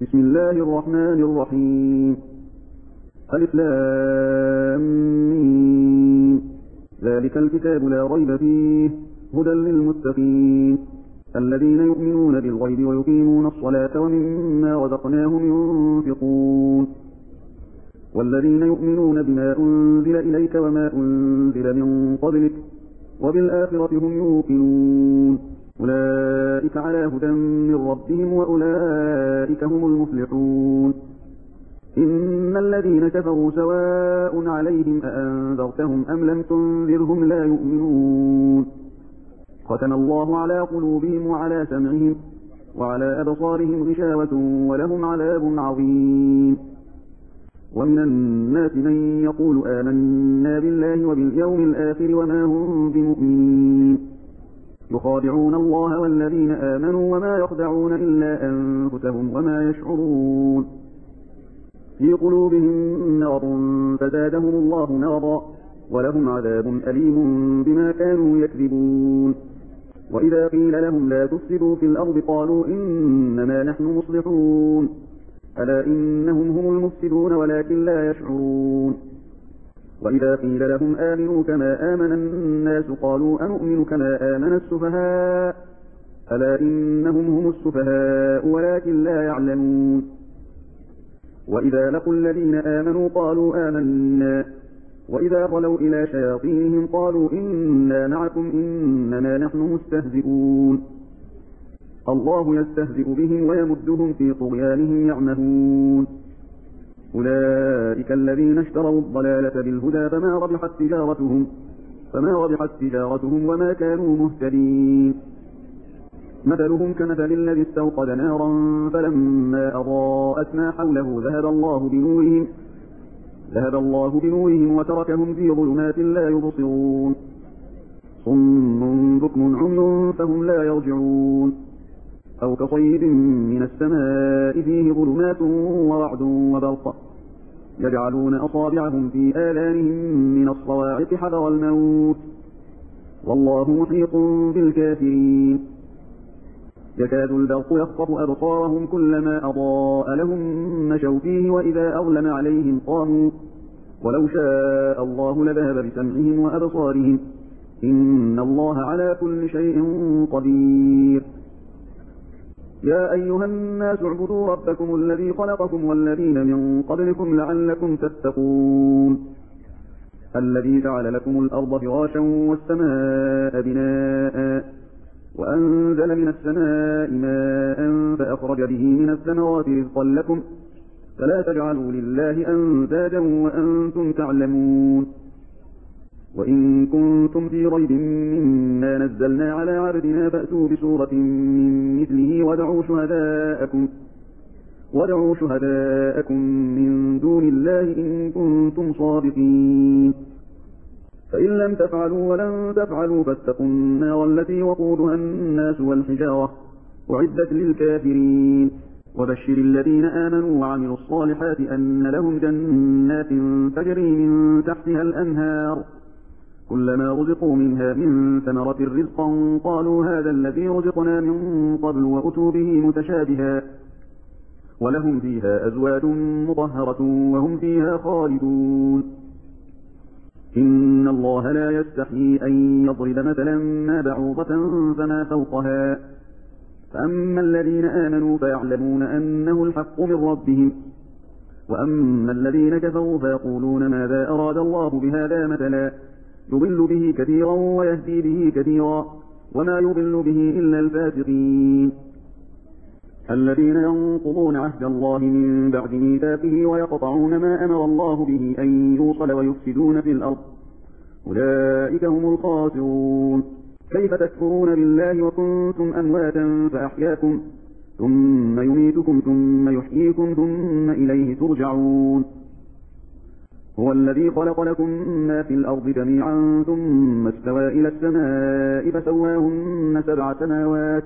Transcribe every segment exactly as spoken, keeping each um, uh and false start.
بسم الله الرحمن الرحيم. ألف لام ميم. ذلك الكتاب لا ريب فيه هدى للمتقين الذين يؤمنون بالغيب ويقيمون الصلاة ومما رزقناهم ينفقون والذين يؤمنون بما أنزل إليك وما أنزل من قبلك وبالآخرة هم يوقنون أولئك على هدى من ربهم وأولئك هم المفلحون. إن الذين كفروا سواء عليهم أأنذرتهم أم لم تنذرهم لا يؤمنون. ختم الله على قلوبهم وعلى سمعهم وعلى أبصارهم غشاوة ولهم عذاب عظيم. ومن الناس من يقول آمنا بالله وباليوم الآخر وما هم بمؤمنين يخادعون الله والذين آمنوا وما يخدعون إلا أنفسهم وما يشعرون. في قلوبهم مرض فزادهم الله مرضا ولهم عذاب أليم بما كانوا يكذبون. وإذا قيل لهم لا تفسدوا في الأرض قالوا إنما نحن مصلحون ألا إنهم هم المفسدون ولكن لا يشعرون. وإذا قيل لهم آمنوا كما آمن الناس قالوا أنؤمن كما آمن السفهاء ألا إنهم هم السفهاء ولكن لا يعلمون. وإذا لقوا الذين آمنوا قالوا آمنا وإذا خلوا إلى شياطينهم قالوا إنا معكم إنما نحن مستهزئون. الله يستهزئ بهم ويمدهم في طغيانهم يعمهون. أولئك الذين اشتروا الضلالة بالهدى فما ربحت تجارتهم فما ربحت تجارتهم وما كانوا مهتدين. مثلهم كمثل الذي استوقد نارا فلما أضاءت ما حوله ذهب الله بنورهم ذهب الله بنورهم وتركهم في ظلمات لا يبصرون. صم بكم عمي فهم لا يرجعون. أو كصيب من السماء فيه ظلمات ورعد وبرق يجعلون أصابعهم في آذانهم من الصواعق حذر الموت والله محيط بالكافرين. يكاد البرق يخطف أبصارهم كلما أضاء لهم مشوا فيه وإذا أظلم عليهم قاموا ولو شاء الله لذهب بسمعهم وأبصارهم إن الله على كل شيء قدير. يا أيها الناس اعبدوا ربكم الذي خلقكم والذين من قبلكم لعلكم تتقون الذي جعل لكم الأرض فراشا والسماء بناء وأنزل من السماء ماء فأخرج به من الثمرات رزقا لكم فلا تجعلوا لله أندادا وأنتم تعلمون. وإن كنتم في ريب مما نزلنا على عبدنا فأتوا بسورة من مثله وادعوا شهداءكم وادعوا شهداءكم من دون الله إن كنتم صادقين. فإن لم تفعلوا ولن تفعلوا فاتقوا النار التي وقودها الناس والحجارة أعدت للكافرين. وبشر الذين آمنوا وعملوا الصالحات أن لهم جنات تجري من تحتها الأنهار كلما رزقوا منها من ثمرة رزقا قالوا هذا الذي رزقنا من قبل وأتوا به متشابها ولهم فيها أزواج مطهرة وهم فيها خالدون. إن الله لا يستحيي أن يضرب مثلا ما بعوضة فما فوقها فأما الذين آمنوا فيعلمون أنه الحق من ربهم وأما الذين كفروا فيقولون ماذا أراد الله بهذا مثلا يضل به كثيرا ويهدي به كثيرا وما يضل به إلا الفاسقين. الذين ينقضون عهد الله من بعد ميثاقه ويقطعون ما أمر الله به أن يوصل ويفسدون في الأرض أولئك هم الخاسرون. كيف تكفرون بالله وكنتم أمواتا فأحياكم ثم يميتكم ثم يحييكم ثم إليه ترجعون. هو الذي خلق لكم ما في الأرض جميعا ثم استوى إلى السماء فسواهن سبع سماوات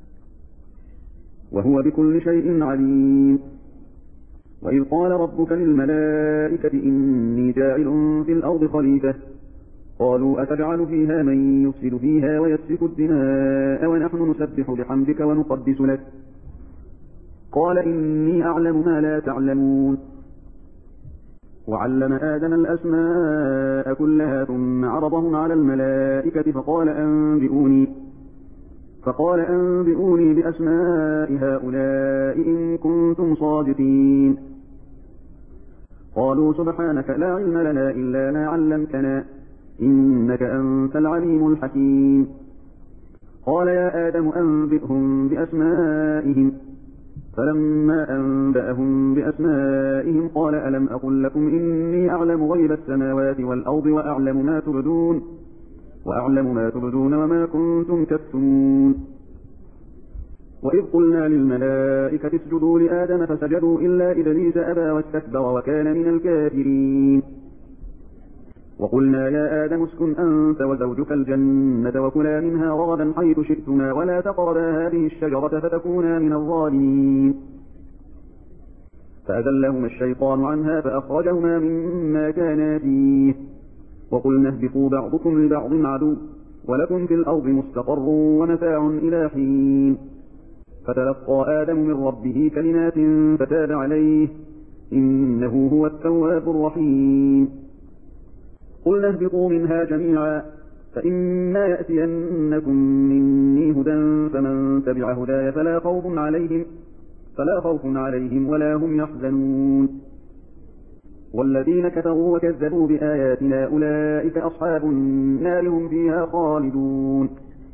وهو بكل شيء عليم. وإذ قال ربك للملائكة إني جاعل في الأرض خليفة قالوا أتجعل فيها من يفسد فيها ويسفك الدماء ونحن نسبح بحمدك ونقدس لك قال إني أعلم ما لا تعلمون. وعلم آدم الأسماء كلها ثم عرضهم على الملائكة فقال أنبئوني فقال أنبئوني بأسماء هؤلاء إن كنتم صادقين. قالوا سبحانك لا علم لنا إلا ما علمتنا إنك أنت العليم الحكيم. قال يا آدم أنبئهم بأسمائهم فلما أنبأهم بأسمائهم قال ألم أقل لكم إني أعلم غيب السماوات والأرض وأعلم ما تبدون وأعلم ما تبدون وما كنتم تكتمون. وإذ قلنا للملائكة اسجدوا لآدم فسجدوا إلا إبليس أبى واستكبر وكان من الكافرين. وقلنا يا آدم اسكن أنت وزوجك الجنة وكلا منها رغدا حيث شئتما ولا تقربا هذه الشجرة فتكونا من الظالمين. فأزلهما الشيطان عنها فأخرجهما مما كانا فيه وقلنا اهبطوا بعضكم لبعض عدو ولكم في الأرض مستقر ومتاع إلى حين. فتلقى آدم من ربه كلمات فتاب عليه إنه هو التواب الرحيم. قلنا اهبطوا منها جميعا فإما يأتينكم مني هدى فمن تبع هداي فلا خوف عليهم فلا خوف عليهم ولا هم يحزنون. والذين كفروا وكذبوا بآياتنا أولئك أصحاب النار هم فيها خالدون.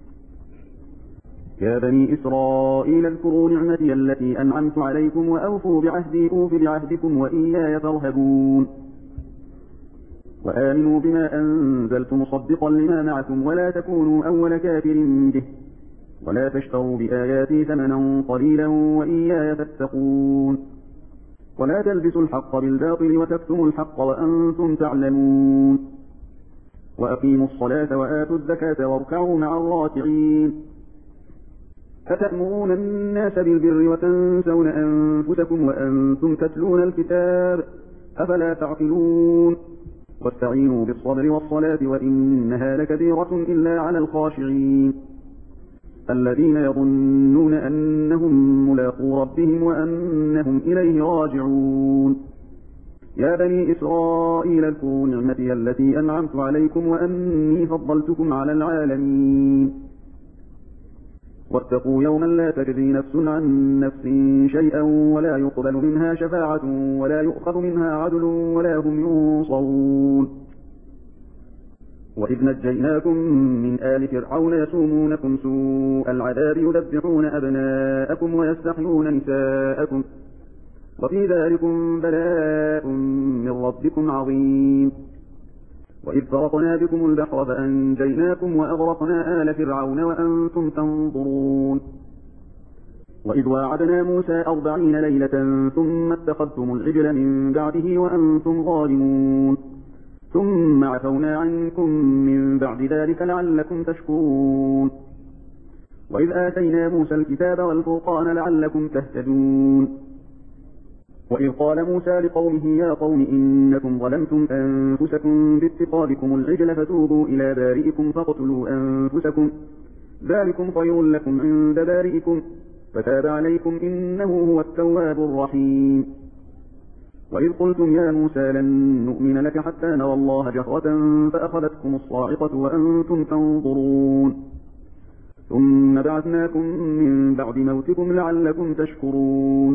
يا بني إسرائيل اذكروا نعمتي التي أنعمت عليكم وأوفوا بعهدي أوف بعهدكم وإياي فارهبون. وآمنوا بما أنزلت مصدقا لما معكم ولا تكونوا أول كافر به ولا تشتروا بآياتي ثمنا قليلا وإياي فاتقون. ولا تلبسوا الحق بالباطل وتكتموا الحق وأنتم تعلمون. وأقيموا الصلاة وآتوا الزكاة واركعوا مع الراكعين. أتأمرون الناس بالبر وتنسون أنفسكم وأنتم تتلون الكتاب أفلا تعقلون. واستعينوا بالصبر والصلاة وإنها لكبيرة إلا على الخاشعين الذين يظنون أنهم ملاقو ربهم وأنهم إليه راجعون. يا بني إسرائيل اذكروا نعمتي التي أنعمت عليكم وأني فضلتكم على العالمين. واتقوا يوما لا تجزي نفس عن نفس شيئا ولا يقبل منها شفاعة ولا يؤخذ منها عدل ولا هم ينصرون. وإذ نجيناكم من آل فرعون يسومونكم سوء العذاب يذبحون أبناءكم ويستحيون نساءكم وفي ذلكم بلاء من ربكم عظيم. وإذ فرقنا بكم البحر فأنجيناكم وأغرقنا آل فرعون وأنتم تنظرون. وإذ واعدنا موسى أربعين ليلة ثم اتخذتم العجل من بعده وأنتم ظالمون ثم عفونا عنكم من بعد ذلك لعلكم تشكرون. وإذ آتينا موسى الكتاب والفرقان لعلكم تهتدون. وإذ قال موسى لقومه يا قوم إنكم ظلمتم أنفسكم باتخاذكم العجل فتوبوا إلى بارئكم فاقتلوا أنفسكم ذلكم خير لكم عند بارئكم فتاب عليكم إنه هو التواب الرحيم. وإذ قلتم يا موسى لن نؤمن لك حتى نرى الله جهرة فأخذتكم الصاعقة وأنتم تنظرون ثم بعثناكم من بعد موتكم لعلكم تشكرون.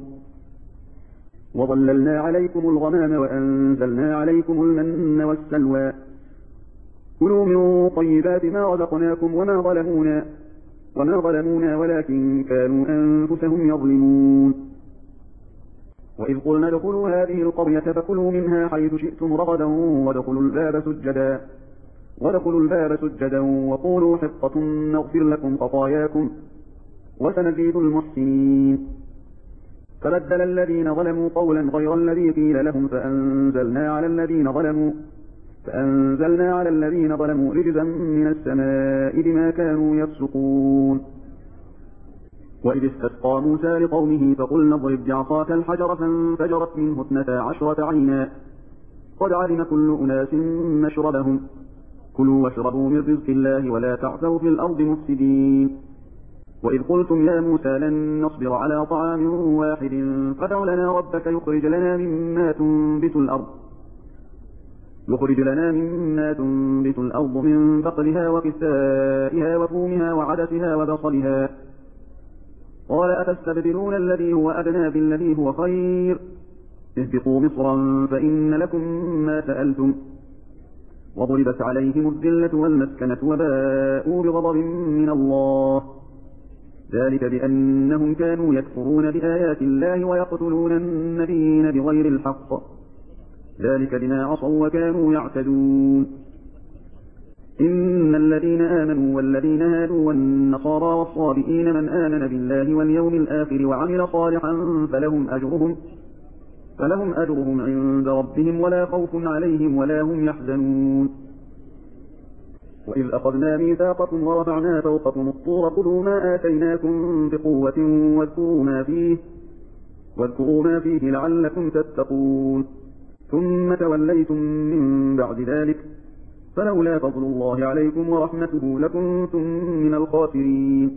وظللنا عليكم الغمام وأنزلنا عليكم المن والسلوى كلوا من طيبات ما رزقناكم وما ظلمونا وما ظلمونا ولكن كانوا أنفسهم يظلمون. وإذ قلنا ادخلوا هذه القرية فكلوا منها حيث شئتم رغدا وادخلوا الباب سجدا وادخلوا الباب سجدا وقولوا حطة نغفر لكم خطاياكم وسنزيد المحسنين. فبدل الذين ظلموا قولا غير الذي قيل لهم فأنزلنا على الذين ظلموا فأنزلنا على الذين ظلموا رجزا من السماء بما كانوا يفسقون. وإذ استسقى موسى لقومه فقلنا اضرب بعصاك الحجر فانفجرت منه اثنتا عشرة عينا قد علم كل أناس مشربهم كلوا واشربوا من رزق الله ولا تعثوا في الأرض مفسدين. وإذ قلتم يا موسى لن نصبر على طعام واحد فادع لنا ربك يخرج لنا مما تنبت الأرض يخرج لنا مما تنبت الأرض من بقلها وقثائها وفومها وعدسها وبصلها قال أتستبدلون الذي هو أدنى بالذي هو خير اهبطوا مصرا فإن لكم ما سألتم وضربت عليهم الذلة والمسكنة وباءوا بغضب من الله ذلك بأنهم كانوا يكفرون بآيات الله ويقتلون النبيين بغير الحق ذلك بما عصوا وكانوا يعتدون إن الذين آمنوا والذين هادوا والنصارى والصابئين من آمن بالله واليوم الآخر وعمل صالحا فلهم أجرهم فلهم أجرهم عند ربهم ولا خوف عليهم ولا هم يحزنون وإذ أخذنا ميثاقكم ورفعنا فوقكم الطور خذوا ما آتيناكم بقوة واذكروا ما فيه واذكروا ما فيه لعلكم تتقون ثم توليتم من بعد ذلك فلولا فضل الله عليكم ورحمته لكنتم من الخاسرين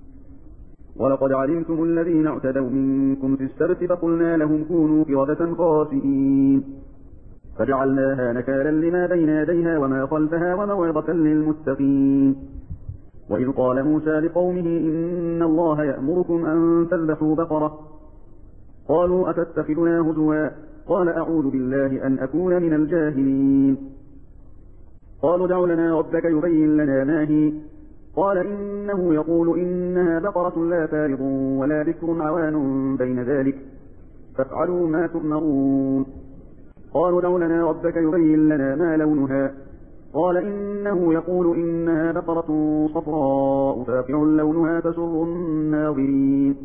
ولقد علمتم الذين اعتدوا منكم في السبت فقلنا لهم كونوا قردة خاسئين فجعلناها نكالا لما بين يديها وما خلفها وموعظة للمتقين وإذ قال موسى لقومه إن الله يأمركم أن تذبحوا بقرة قالوا أتتخذنا هزوا قال أعوذ بالله أن أكون من الجاهلين قالوا ادع لنا ربك يبين لنا ما هي قال إنه يقول إنها بقرة لا فارض ولا بكر عوان بين ذلك فافعلوا ما تؤمرون قالوا ادع لنا ربك يبين لنا ما لونها قال إنه يقول إنها بقرة صفراء فاقع لونها تسر الناظرين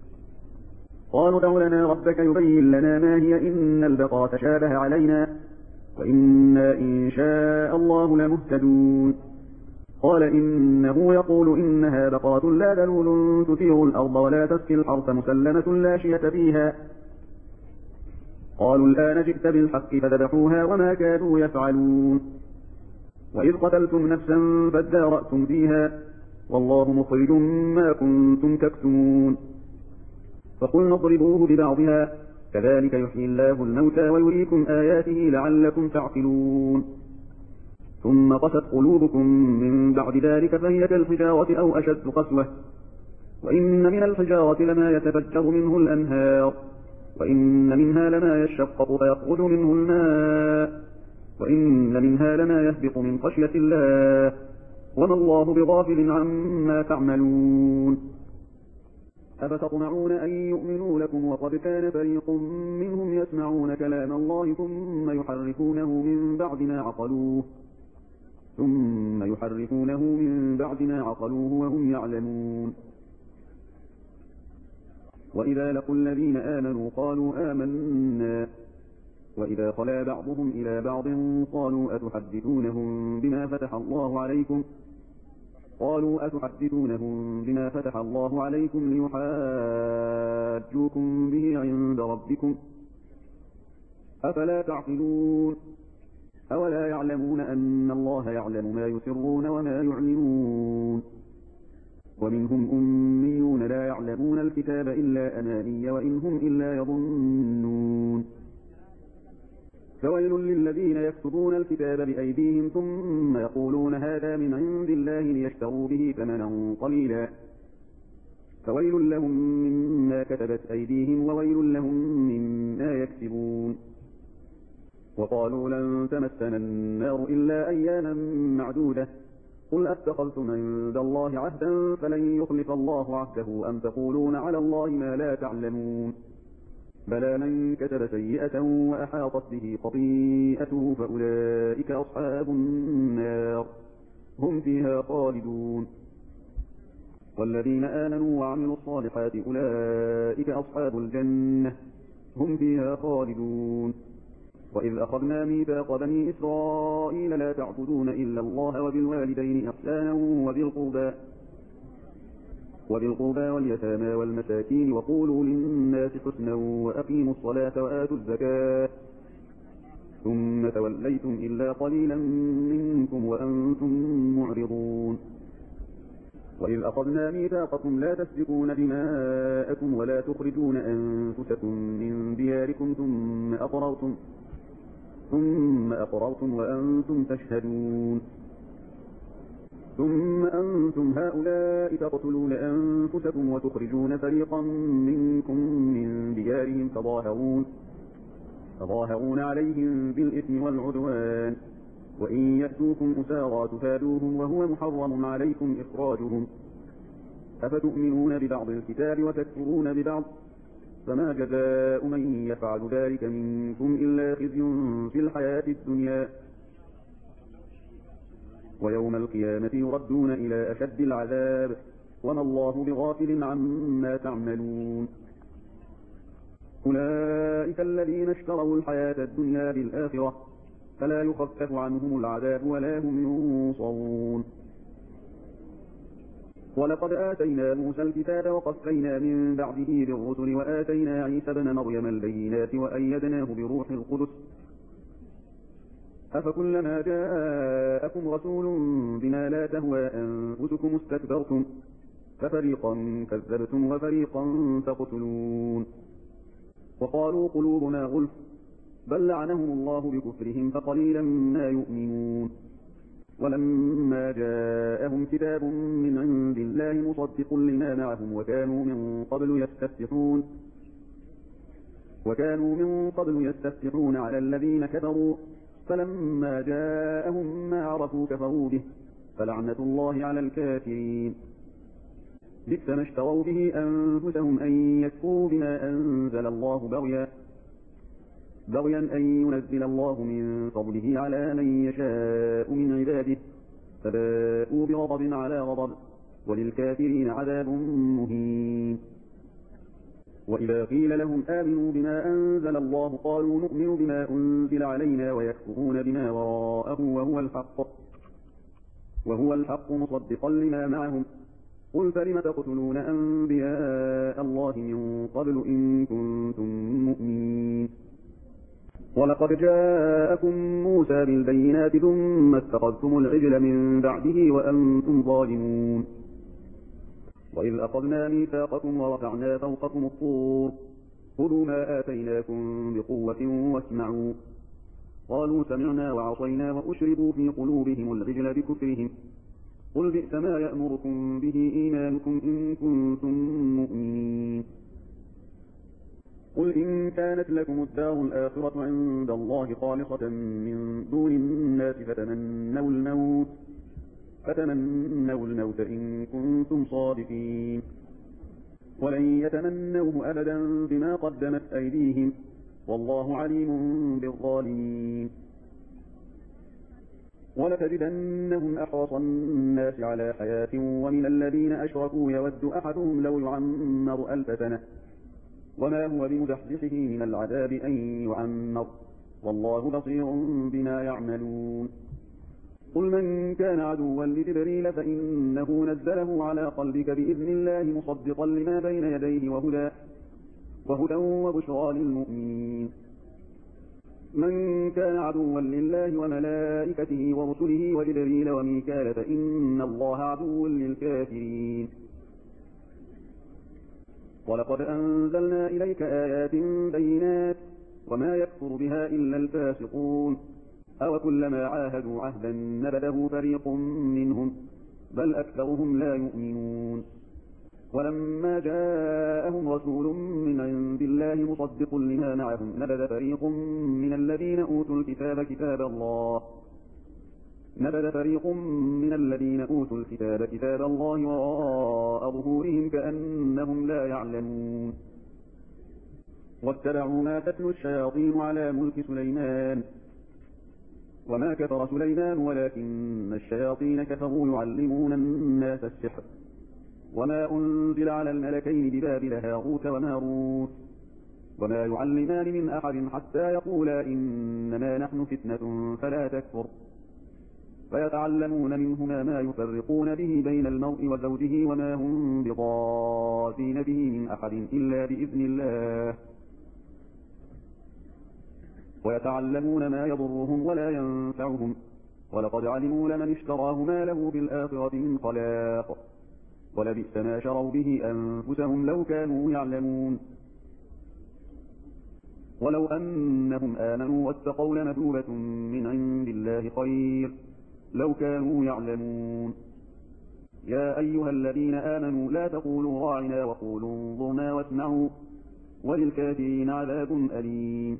قالوا ادع لنا ربك يبين لنا ما هي إن البقرة تشابه علينا وإنا إن شاء الله لمهتدون قال إنه يقول إنها بقرة لا ذلول تثير الأرض ولا تسقي الحرث مسلمة لا شية فيها قالوا الآن جئت بالحق فذبحوها وما كانوا يفعلون وإذ قتلتم نفسا فادارأتم فيها والله مخرج ما كنتم تكتمون فقلنا اضربوه ببعضها كذلك يحيي الله الموتى ويريكم آياته لعلكم تعقلون ثم قست قلوبكم من بعد ذلك فهي كالحجارة أو أشد قسوة وإن من الحجارة لما يتفجر منه الأنهار وإن منها لما يشقق فيخرج منه الماء وإن منها لما يهبط من خشية الله وما الله بغافل عما تعملون أفتطمعون أن يؤمنوا لكم وقد كان فريق منهم يسمعون كلام الله ثم يحرفونه من بعد ما عقلوه ثم يحرفونه من بعد ما عقلوه وهم يعلمون وإذا لقوا الذين آمنوا قالوا آمنا وإذا خلا بعضهم إلى بعض قالوا أتحدثونهم بما فتح الله عليكم قالوا أتحدثونهم بما فتح الله عليكم ليحاجوكم به عند ربكم أفلا تعقلون أولا يعلمون أن الله يعلم ما يسرون وما يعلنون ومنهم أميون لا يعلمون الكتاب إلا أماني وإن هم إلا يظنون فويل للذين يكتبون الكتاب بأيديهم ثم يقولون هذا من عند الله ليشتروا به ثمنا قليلا فويل لهم مما كتبت أيديهم وويل لهم مما يكسبون وقالوا لن تمسنا النار إلا أياما معدودة قل أتخذتم عند الله عهدا فلن يخلف الله عهده أم تقولون على الله ما لا تعلمون بلى من كتب سيئة وأحاطت به خطيئته فأولئك أصحاب النار هم فيها خالدون والذين آمنوا وعملوا الصالحات أولئك أصحاب الجنة هم فيها خالدون وإذ أخذنا ميثاق بني إسرائيل لا تعبدون إلا الله وبالوالدين إحسانا وذي القربى وذي القربى واليتامى والمساكين وقولوا للناس حسنا وأقيموا الصلاة وآتوا الزكاة ثم توليتم إلا قليلا منكم وأنتم معرضون وإذ أخذنا ميثاقكم لا تسفكون دماءكم ولا تخرجون أنفسكم من دياركم ثم أقررتم, ثم أقررتم وأنتم تشهدون ثم أنتم هؤلاء تقتلون أنفسكم وتخرجون فريقا منكم من ديارهم تظاهرون, تظاهرون عليهم بالإثم والعدوان وإن يأتوكم أسارى تفادوهم وهو محرم عليكم إخراجهم أفتؤمنون ببعض الكتاب وتكفرون ببعض فما جزاء من يفعل ذلك منكم إلا خزي في الحياة الدنيا ويوم القيامة يردون إلى أشد العذاب وما الله بغافل عما تعملون أولئك الذين اشتروا الحياة الدنيا بالآخرة فلا يخفف عنهم العذاب ولا هم ينصرون ولقد آتينا موسى الكتاب وقفينا من بعده بالرسل وآتينا عيسى ابن مريم البينات وأيدناه بروح القدس أفكلما جاءكم رسول بما لا تهوى أنفسكم استكبرتم ففريقا كذبتم وفريقا تقتلون وقالوا قلوبنا غلف بل لعنهم الله بكفرهم فقليلا ما يؤمنون ولما جاءهم كتاب من عند الله مصدق لما معهم وكانوا من قبل يستفتحون وكانوا من قبل يستفتحون على الذين كفروا فلما جاءهم ما عرفوا كفروا به فلعنة الله على الكافرين بئس ما اشتروا به أنفسهم أن يكفروا بما أنزل الله بغيا بغيا أن ينزل الله من فضله على من يشاء من عباده فباءوا بغضب على غضب وللكافرين عذاب مهين وإذا قيل لهم آمنوا بما أنزل الله قالوا نؤمن بما أنزل علينا ويكفرون بما وراءه وهو الحق وهو الحق مصدقا لما معهم قل فلم تقتلون أنبياء الله من قبل إن كنتم مؤمنين ولقد جاءكم موسى بالبينات ثم اتخذتم العجل من بعده وأنتم ظالمون وإذ أخذنا ميثاقكم ورفعنا فوقكم الطور خذوا ما آتيناكم بقوة واسمعوا قالوا سمعنا وعصينا وأشربوا في قلوبهم العجل بكفرهم قل بئس ما يأمركم به إيمانكم إن كنتم مؤمنين قل إن كانت لكم الدار الآخرة عند الله خالصة من دون الناس فتمنوا الموت فتمنوا الموت إن كنتم صادقين ولن يتمنوه أبدا بما قدمت أيديهم والله عليم بالظالمين ولتجدنهم أحرص الناس على حياة ومن الذين أشركوا يود أحدهم لو يعمر ألف سنة وما هو بمزحزحه من العذاب أن يعمر والله بصير بما يعملون قل من كان عدوا لجبريل فإنه نزله على قلبك بإذن الله مصدقا لما بين يديه وهدى وهدى وبشرى للمؤمنين من كان عدوا لله وملائكته ورسله وجبريل وميكال فإن الله عدو للكافرين ولقد أنزلنا إليك آيات بينات وما يكفر بها إلا الفاسقون أو كلما عاهدوا عهدا نبذه فريق منهم بل أكثرهم لا يؤمنون ولما جاءهم رسول من عند الله مصدق لما معهم نبذ فريق من الذين أوتوا الكتاب كتاب الله نبذ فريق من الذين أوتوا الكتاب كتاب الله وراء ظهورهم كأنهم لا يعلمون واتبعوا ما تتلو الشياطين على ملك سليمان وما كفر سليمان ولكن الشياطين كفروا يعلمون الناس السحر وما أنزل على الملكين ببابل هاروت وماروت وما يعلمان من أحد حتى يقولا إنما نحن فتنة فلا تكفر فيتعلمون منهما ما يفرقون به بين المرء وزوجه وما هم بضارين به من أحد إلا بإذن الله ويتعلمون ما يضرهم ولا ينفعهم ولقد علموا لمن اشتراه ما له بالآخرة من خلاق ولبئس ما شروا به أنفسهم لو كانوا يعلمون ولو أنهم آمنوا واتقوا لمثوبة من عند الله خير لو كانوا يعلمون يا أيها الذين آمنوا لا تقولوا راعنا وقولوا انظرنا واسمعوا وللكافرين عذاب أليم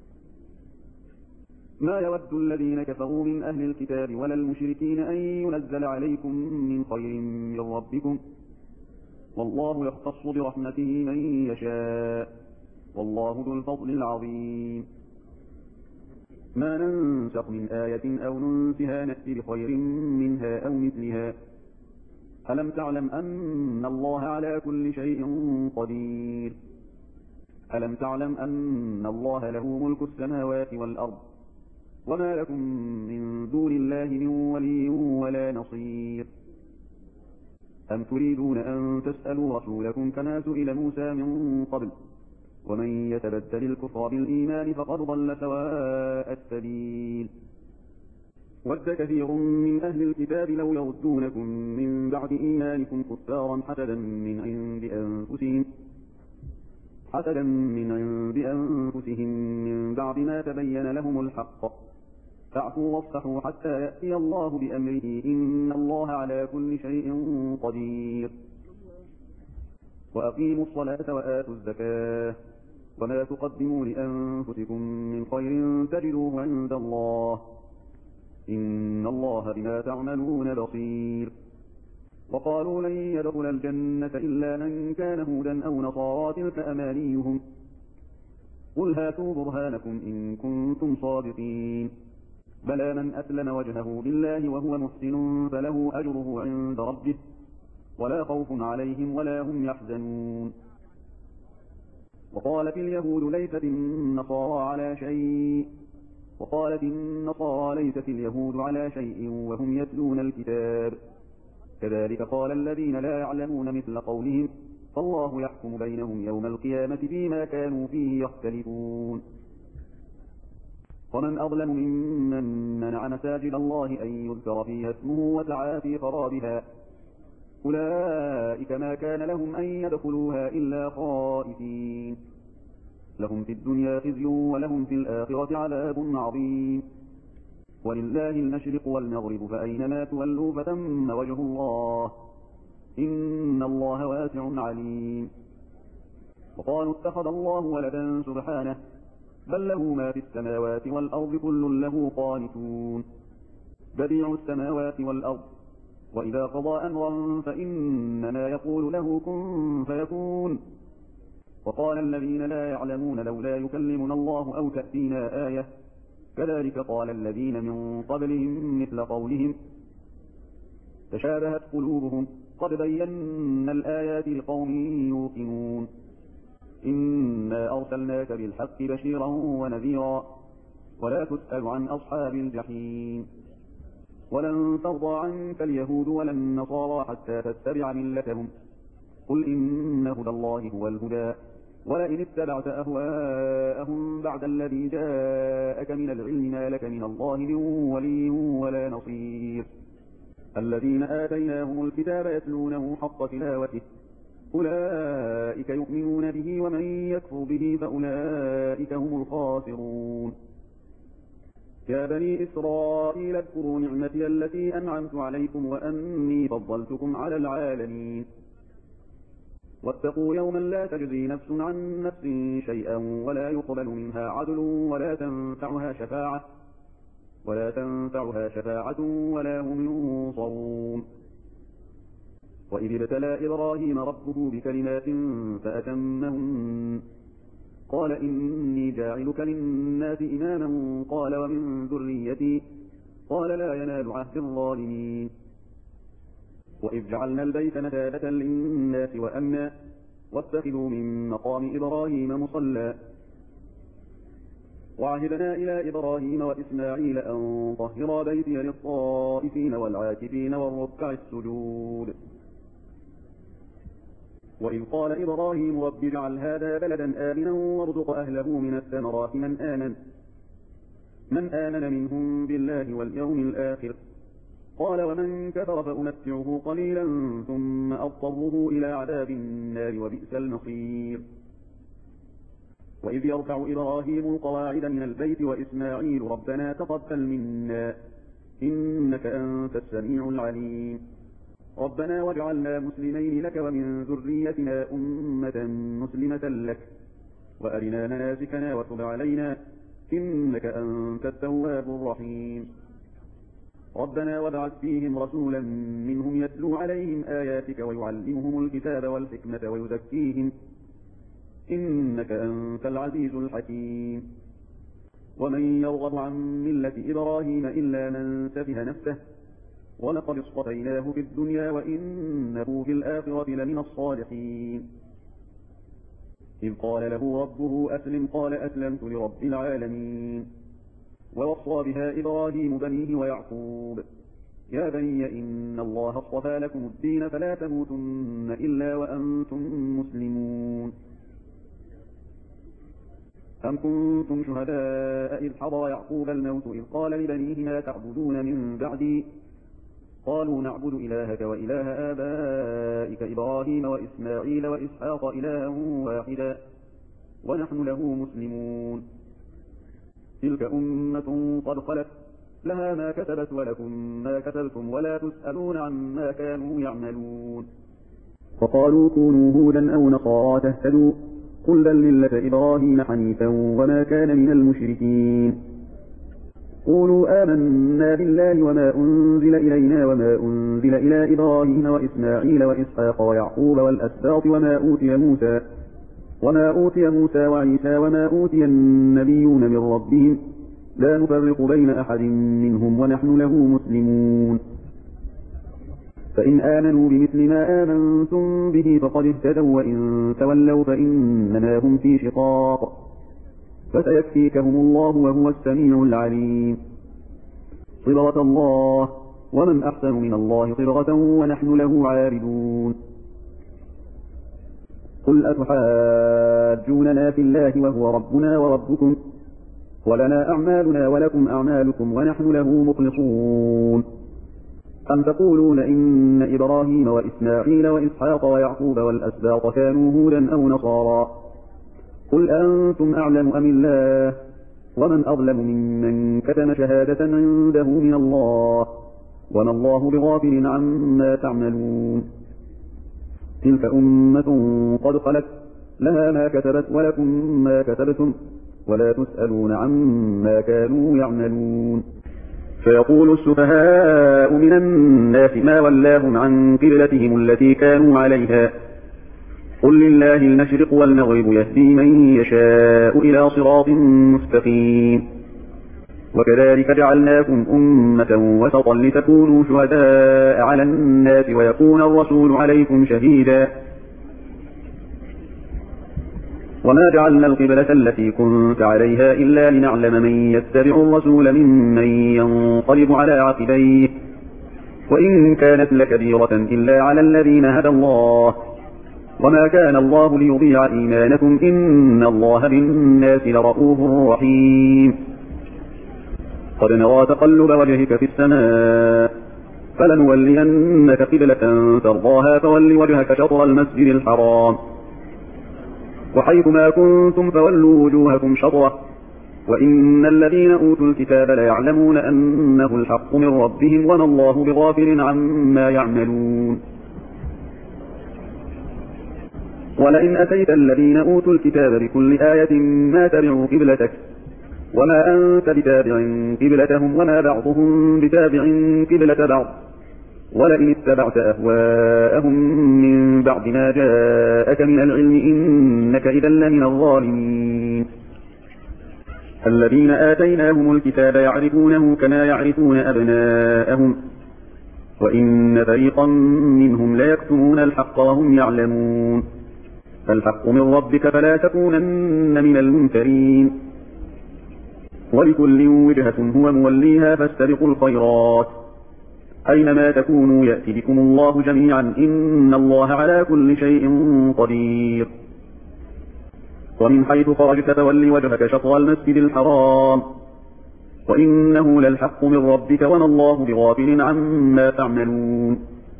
ما يود الذين كفروا من أهل الكتاب ولا المشركين أن ينزل عليكم من خير من ربكم والله يختص برحمته من يشاء والله ذو الفضل العظيم ما ننسخ من آية أو ننسها نأتي بخير منها أو مثلها ألم تعلم أن الله على كل شيء قدير ألم تعلم أن الله له ملك السماوات والأرض وما لكم من دون الله من ولي ولا نصير أم تريدون أن تسألوا رسولكم كما سئل موسى من قبل ومن يتبدل الكفر بالإيمان فقد ضل سواء السبيل ود كثير من أهل الكتاب لو يردونكم من بعد إيمانكم كفارا حسدا من عند أنفسهم حسدا من عند أنفسهم من بعد ما تبين لهم الحق فاعفوا واصفحوا حتى يأتي الله بأمره إن الله على كل شيء قدير وأقيموا الصلاة وآتوا الزكاة وما تقدموا لأنفسكم من خير تجدوه عند الله إن الله بما تعملون بصير وقالوا لن يدخل الجنة إلا من كان هودا أو نصارى تلك أمانيهم قل هاتوا برهانكم إن كنتم صادقين بلى من أسلم وجهه لله وهو محسن فله أجره عند ربه ولا خوف عليهم ولا هم يحزنون وقالت اليهود ليست النصارى على شيء وقالت النصارى ليست اليهود على شيء وهم يتلون الكتاب كذلك قال الذين لا يعلمون مثل قولهم فالله يحكم بينهم يوم القيامة فيما كانوا فيه يختلفون ومن أظلم ممن منع مساجد الله أن يذكر فيها اسمه وسعى في خرابها أولئك ما كان لهم أن يدخلوها إلا خائفين لهم في الدنيا خزي ولهم في الآخرة عذاب عظيم ولله المشرق والمغرب فأينما تولوا فتم وجه الله إن الله واسع عليم وقالوا اتخذ الله ولدا سبحانه بل له ما في السماوات والأرض كل له قانتون بديع السماوات والأرض وإذا قضى أمرا فإنما يقول له كن فيكون وقال الذين لا يعلمون لولا يكلمنا الله أو تأتينا آية كذلك قال الذين من قبلهم مثل قولهم تشابهت قلوبهم قد بينا الآيات لقوم يوقنون إنا أرسلناك بالحق بشيرا ونذيرا ولا تسأل عن أصحاب الجحيم ولن ترضى عنك اليهود ولا النصارى حتى تتبع ملتهم قل إن هدى الله هو الهدى ولئن اتبعت أهواءهم بعد الذي جاءك من العلم ما لك من الله من ولي ولا نصير الذين آتيناهم الكتاب يتلونه حق تلاوته أولئك يؤمنون به ومن يكفر به فأولئك هم الخاسرون يا بني إسرائيل اذكروا نعمتي التي أنعمت عليكم وأني فضلتكم على العالمين واتقوا يوما لا تجزي نفس عن نفس شيئا ولا يقبل منها عدل ولا تنفعها شفاعة ولا تنفعها شفاعة ولا هم ينصرون وإذ ابتلى إبراهيم ربه بكلمات فأتمهن قال إني جاعلك للناس إماما قال ومن ذريتي قال لا ينال عهد الظالمين وإذ جعلنا البيت مثابة للناس وأمنا واتخذوا من مقام إبراهيم مصلى وعهدنا إلى إبراهيم وإسماعيل أن طهرا بيتي للطائفين والعاكفين والركع السجود وإذ قال إبراهيم رب اجعل هذا بلدا آمنا وارزق أهله من الثمرات من آمن من آمن منهم بالله واليوم الآخر قال ومن كفر فأمتعه قليلا ثم أضطره إلى عذاب النار وبئس المصير. وإذ يرفع إبراهيم القواعد من البيت وإسماعيل ربنا تقبل منا إنك أنت السميع العليم ربنا واجعلنا مسلمين لك ومن ذريتنا أمة مسلمة لك وأرنا مناسكنا وتب علينا إنك أنت التواب الرحيم ربنا وابعث فيهم رسولا منهم يتلو عليهم آياتك ويعلمهم الكتاب والحكمة ويزكيهم إنك أنت العزيز الحكيم ومن يرغب عن ملة إبراهيم إلا من سفه نفسه ولقد اصطفيناه في الدنيا وإنه في الآخرة لمن الصالحين إذ قال له ربه أسلم قال أسلمت لرب العالمين ووصى بها إبراهيم بنيه ويعقوب يا بني إن الله اصطفى لكم الدين فلا تموتن إلا وأنتم مسلمون أم كنتم شهداء إذ حضر يعقوب الموت إذ قال لبنيه ما تعبدون من بعدي قالوا نعبد إلهك وإله آبائك إبراهيم وإسماعيل وإسحاق إلها واحدا ونحن له مسلمون تلك أمة قد خلت لها ما كسبت ولكم ما كسبتم ولا تسألون عما كانوا يعملون وقالوا كونوا هودا أو نصارى تهتدوا قل بل ملة إبراهيم حنيفا وما كان من المشركين قولوا آمنا بالله وما أنزل إلينا وما أنزل إلى إبراهيم وإسماعيل وإسحاق ويعقوب والأسباط وما أوتي موسى وما أوتي موسى وعيسى وما أوتي النبيون من ربهم لا نفرق بين أحد منهم ونحن له مسلمون فإن آمنوا بمثل ما آمنتم به فقد اهتدوا وإن تولوا فإنما هم في شقاق فسيكفيكهم الله وهو السميع العليم صبغة الله ومن أحسن من الله صبغة ونحن له عابدون قل أتحاجوننا في الله وهو ربنا وربكم ولنا أعمالنا ولكم أعمالكم ونحن له مخلصون أم تقولون إن إبراهيم وإسماعيل وإسحاق ويعقوب والأسباط كانوا هودا أو نصارى قل أنتم أعلم أم الله ومن أظلم ممن كتم شهادة عنده من الله وما الله بغافل عما تعملون تلك أمة قد خلت لها ما كسبت ولكم ما كسبتم ولا تسألون عما كانوا يعملون فيقول السفهاء من الناس ما ولاهم عن قبلتهم التي كانوا عليها قل لله المشرق والمغرب يهدي من يشاء إلى صراط مستقيم وكذلك جعلناكم أمة وسطا لتكونوا شهداء على الناس ويكون الرسول عليكم شهيدا وما جعلنا القبلة التي كنت عليها إلا لنعلم من يتبع الرسول ممن ينقلب على عقبيه وإن كانت لكبيرة إلا على الذين هدى الله وما كان الله ليضيع إيمانكم إن الله بالناس لرؤوف رحيم قد نرى تقلب وجهك في السماء فلنولينك قبلة ترضاها فول وجهك شطر المسجد الحرام وحيث ما كنتم فولوا وجوهكم شطره وإن الذين أوتوا الكتاب ليعلمون أنه الحق من ربهم وما الله بغافل عما يعملون ولئن أتيت الذين أوتوا الكتاب بكل آية ما تبعوا قبلتك وما أنت بتابع قبلتهم وما بعضهم بتابع قبلة بعض ولئن اتبعت أهواءهم من بعد ما جاءك من العلم إنك إذا لمن الظالمين الذين آتيناهم الكتاب يعرفونه كما يعرفون أبناءهم وإن فريقا منهم ليكتمون الحق وهم يعلمون فالحق من ربك فلا تكونن من الممترين ولكل وجهة هو موليها فاستبقوا الخيرات أينما تكونوا يأتي بكم الله جميعا إن الله على كل شيء قدير ومن حيث خرجت فول وجهك شطر المسجد الحرام وإنه للحق من ربك وما الله بغافل عما تعملون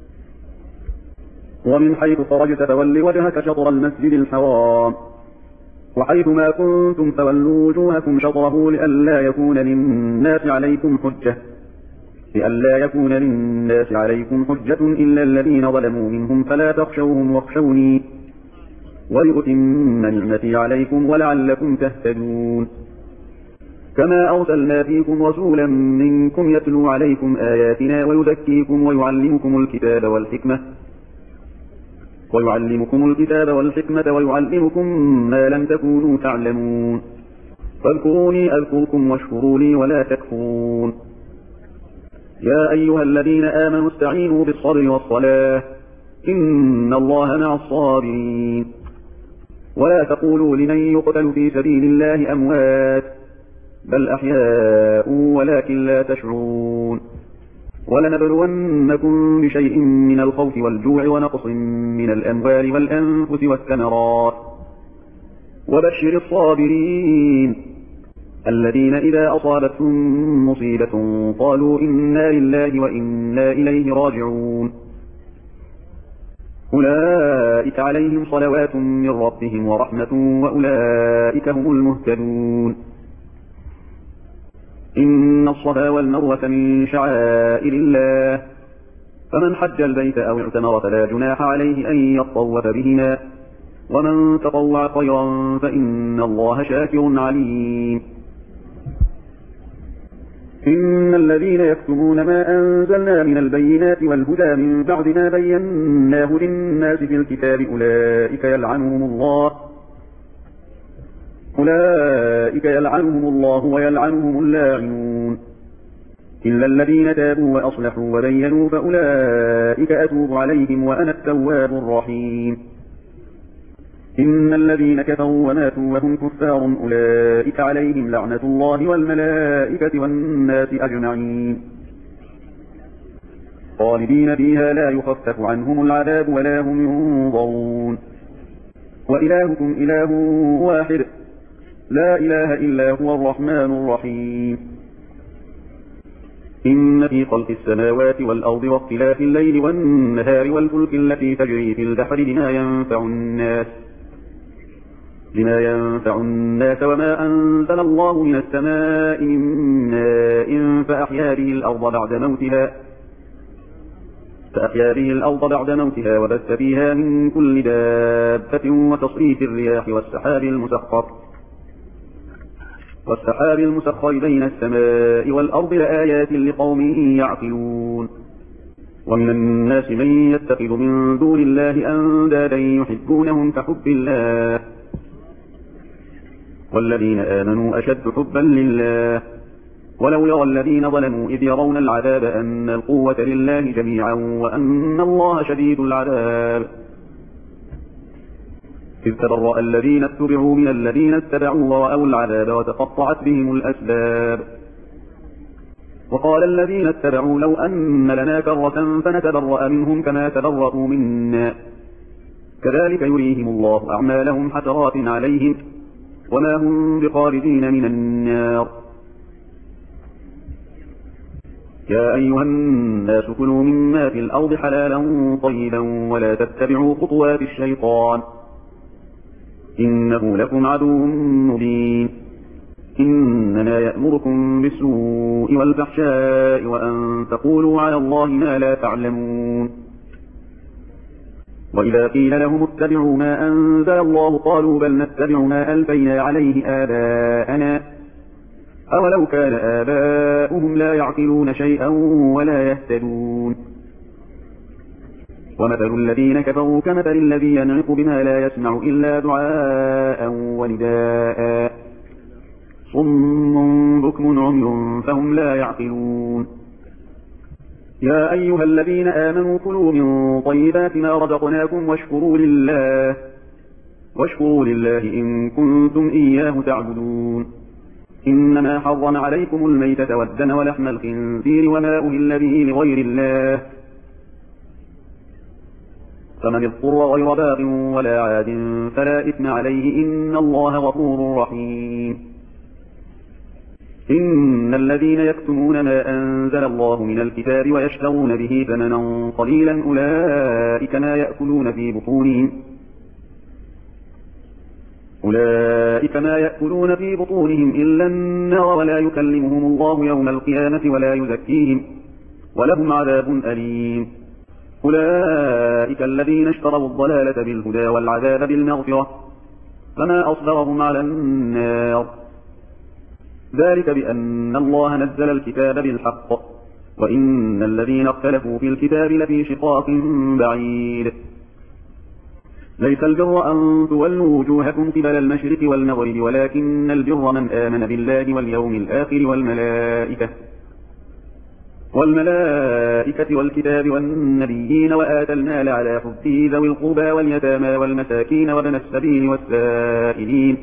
ومن حيث خرجت فول وجهك شطر المسجد الحرام وحيث ما كنتم فولوا وجوهكم شطره لئلا يكون للناس عليكم حجة لئلا يكون للناس عليكم حجة إلا الذين ظلموا منهم فلا تخشوهم واخشوني ولأتم نعمتي عليكم ولعلكم تهتدون كما أرسلنا فيكم رسولا منكم يتلو عليكم آياتنا ويزكيكم ويعلمكم الكتاب والحكمة ويعلمكم الكتاب والحكمة ويعلمكم ما لم تكونوا تعلمون فاذكروني أذكركم واشكروا لي ولا تكفرون يا أيها الذين آمنوا استعينوا بالصبر والصلاة إن الله مع الصابرين ولا تقولوا لمن يقتل في سبيل الله أموات بل أحياء ولكن لا تشعرون ولنبلونكم بشيء من الخوف والجوع ونقص من الأموال والأنفس والثمرات وبشر الصابرين الذين إذا أصابتهم مصيبة قالوا إنا لله وإنا إليه راجعون أولئك عليهم صلوات من ربهم ورحمة وأولئك هم المهتدون إن الصفا والمروة من شعائر الله فمن حج البيت أو اعتمر فلا جناح عليه أن يطوف بهما ومن تطوع خيرا فإن الله شاكر عليم إن الذين يكتمون ما أنزلنا من البينات والهدى من بعد ما بيناه للناس في الكتاب أولئك يلعنهم الله أولئك يلعنهم الله ويلعنهم اللاعنون إلا الذين تابوا وأصلحوا وبينوا فأولئك أتوب عليهم وأنا التواب الرحيم إن الذين كفروا وماتوا وهم كفار أولئك عليهم لعنة الله والملائكة والناس أجمعين خالدين فيها لا يخفف عنهم العذاب ولا هم ينظرون وإلهكم إله واحد لا إله إلا هو الرحمن الرحيم إن في خلق السماوات والأرض واختلاف الليل والنهار والفلك التي تجري في البحر بما ينفع الناس بما ينفع الناس وما أنزل الله من السماء من ماء فأحيا به الأرض بعد موتها فأحيا به الأرض بعد موتها وبث فيها من كل دابة وتصريف الرياح والسحاب المسخر والسحاب المسخر بين السماء والأرض لآيات لقوم يعقلون ومن الناس من يتخذ من دون الله أندادا يحبونهم كحب الله والذين آمنوا أشد حبا لله ولو يرى الذين ظلموا إذ يرون العذاب أن القوة لله جميعا وأن الله شديد العذاب إذ تبرأ الذين اتبعوا من الذين اتبعوا ورأوا العذاب وتقطعت بهم الأسباب وقال الذين اتبعوا لو أن لنا كرة فنتبرأ منهم كما تبرأوا منا كذلك يريهم الله أعمالهم حسرات عليهم وما هم بخارجين من النار يا أيها الناس كلوا مما في الأرض حلالا طيبا ولا تتبعوا خطوات الشيطان إنه لكم عدو مبين إنما يأمركم بالسوء والفحشاء وأن تقولوا على الله ما لا تعلمون وإذا قيل لهم اتبعوا ما أنزل الله قالوا بل نتبع ما ألفينا عليه آباءنا أولو كان آباؤهم لا يعقلون شيئا ولا يهتدون ومثل الذين كفروا كمثل الذي ينعق بما لا يسمع إلا دعاء ونداء صم بكم عمي فهم لا يعقلون يا أيها الذين آمنوا كلوا من طيبات ما رزقناكم واشكروا لله واشكروا لله إن كنتم إياه تعبدون إنما حرم عليكم الميتة والدم ولحم الخنزير وما أهل به لغير الله فمن اضطر غير باغ ولا عاد فلا إثم عليه إن الله غفور رحيم إن الذين يكتمون ما أنزل الله من الكتاب ويشترون به ثمنا قليلا أولئك ما يأكلون في بطونهم أولئك ما يأكلون في بطونهم إلا النار ولا يكلمهم الله يوم القيامة ولا يزكيهم ولهم عذاب أليم. أولئك الذين اشتروا الضلالة بالهدى والعذاب بالمغفرة فما أصبرهم على النار ذلك بأن الله نزل الكتاب بالحق وإن الذين اختلفوا في الكتاب لفي شقاق بعيد. ليس البر أن تولوا وجوهكم قبل المشرق والمغرب ولكن البر من آمن بالله واليوم الآخر والملائكة والملائكة والكتاب والنبيين وآتى المال على حبه ذوي القربى واليتامى والمساكين وابن السبيل والسائلين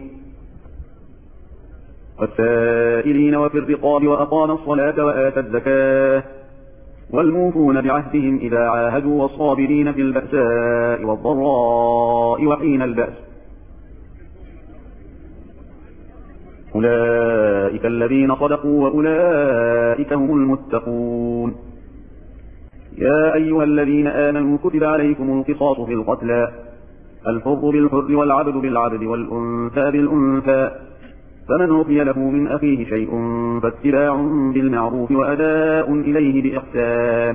والسائلين وفي الرقاب وأقام الصلاة وآتى الزكاة والموفون بعهدهم إذا عاهدوا والصابرين في البأساء والضراء وحين البأس أولئك الذين صدقوا وأولئك هم المتقون. يا أيها الذين آمنوا كتب عليكم القصاص في القتلى الحر بالحر والعبد بالعبد والأنثى بالأنثى فمن عفي له من أخيه شيء فاتباع بالمعروف وأداء إليه بإحسان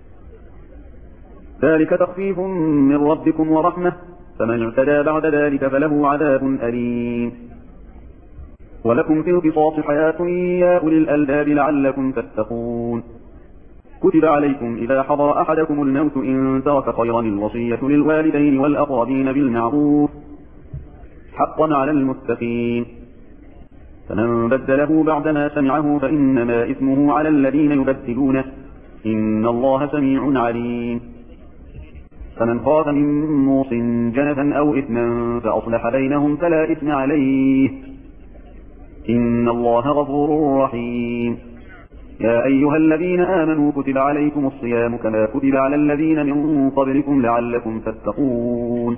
ذلك تخفيف من ربكم ورحمة فمن اعتدى بعد ذلك فله عذاب أليم. ولكم في القصاص حياة يا أولي الألباب لعلكم تتقون. كتب عليكم إذا حضر أحدكم الموت إن ترك خيرا الوصية للوالدين والأقربين بالمعروف حقا على المتقين فمن بدله بعدما سمعه فإنما إثمه على الذين يبدلونه إن الله سميع عليم. فمن خاف من موص جنفا أو إثما فأصلح بينهم فلا إثم عليه إن الله غفور رحيم. يا أيها الذين آمنوا كتب عليكم الصيام كما كتب على الذين من قبلكم لعلكم تتقون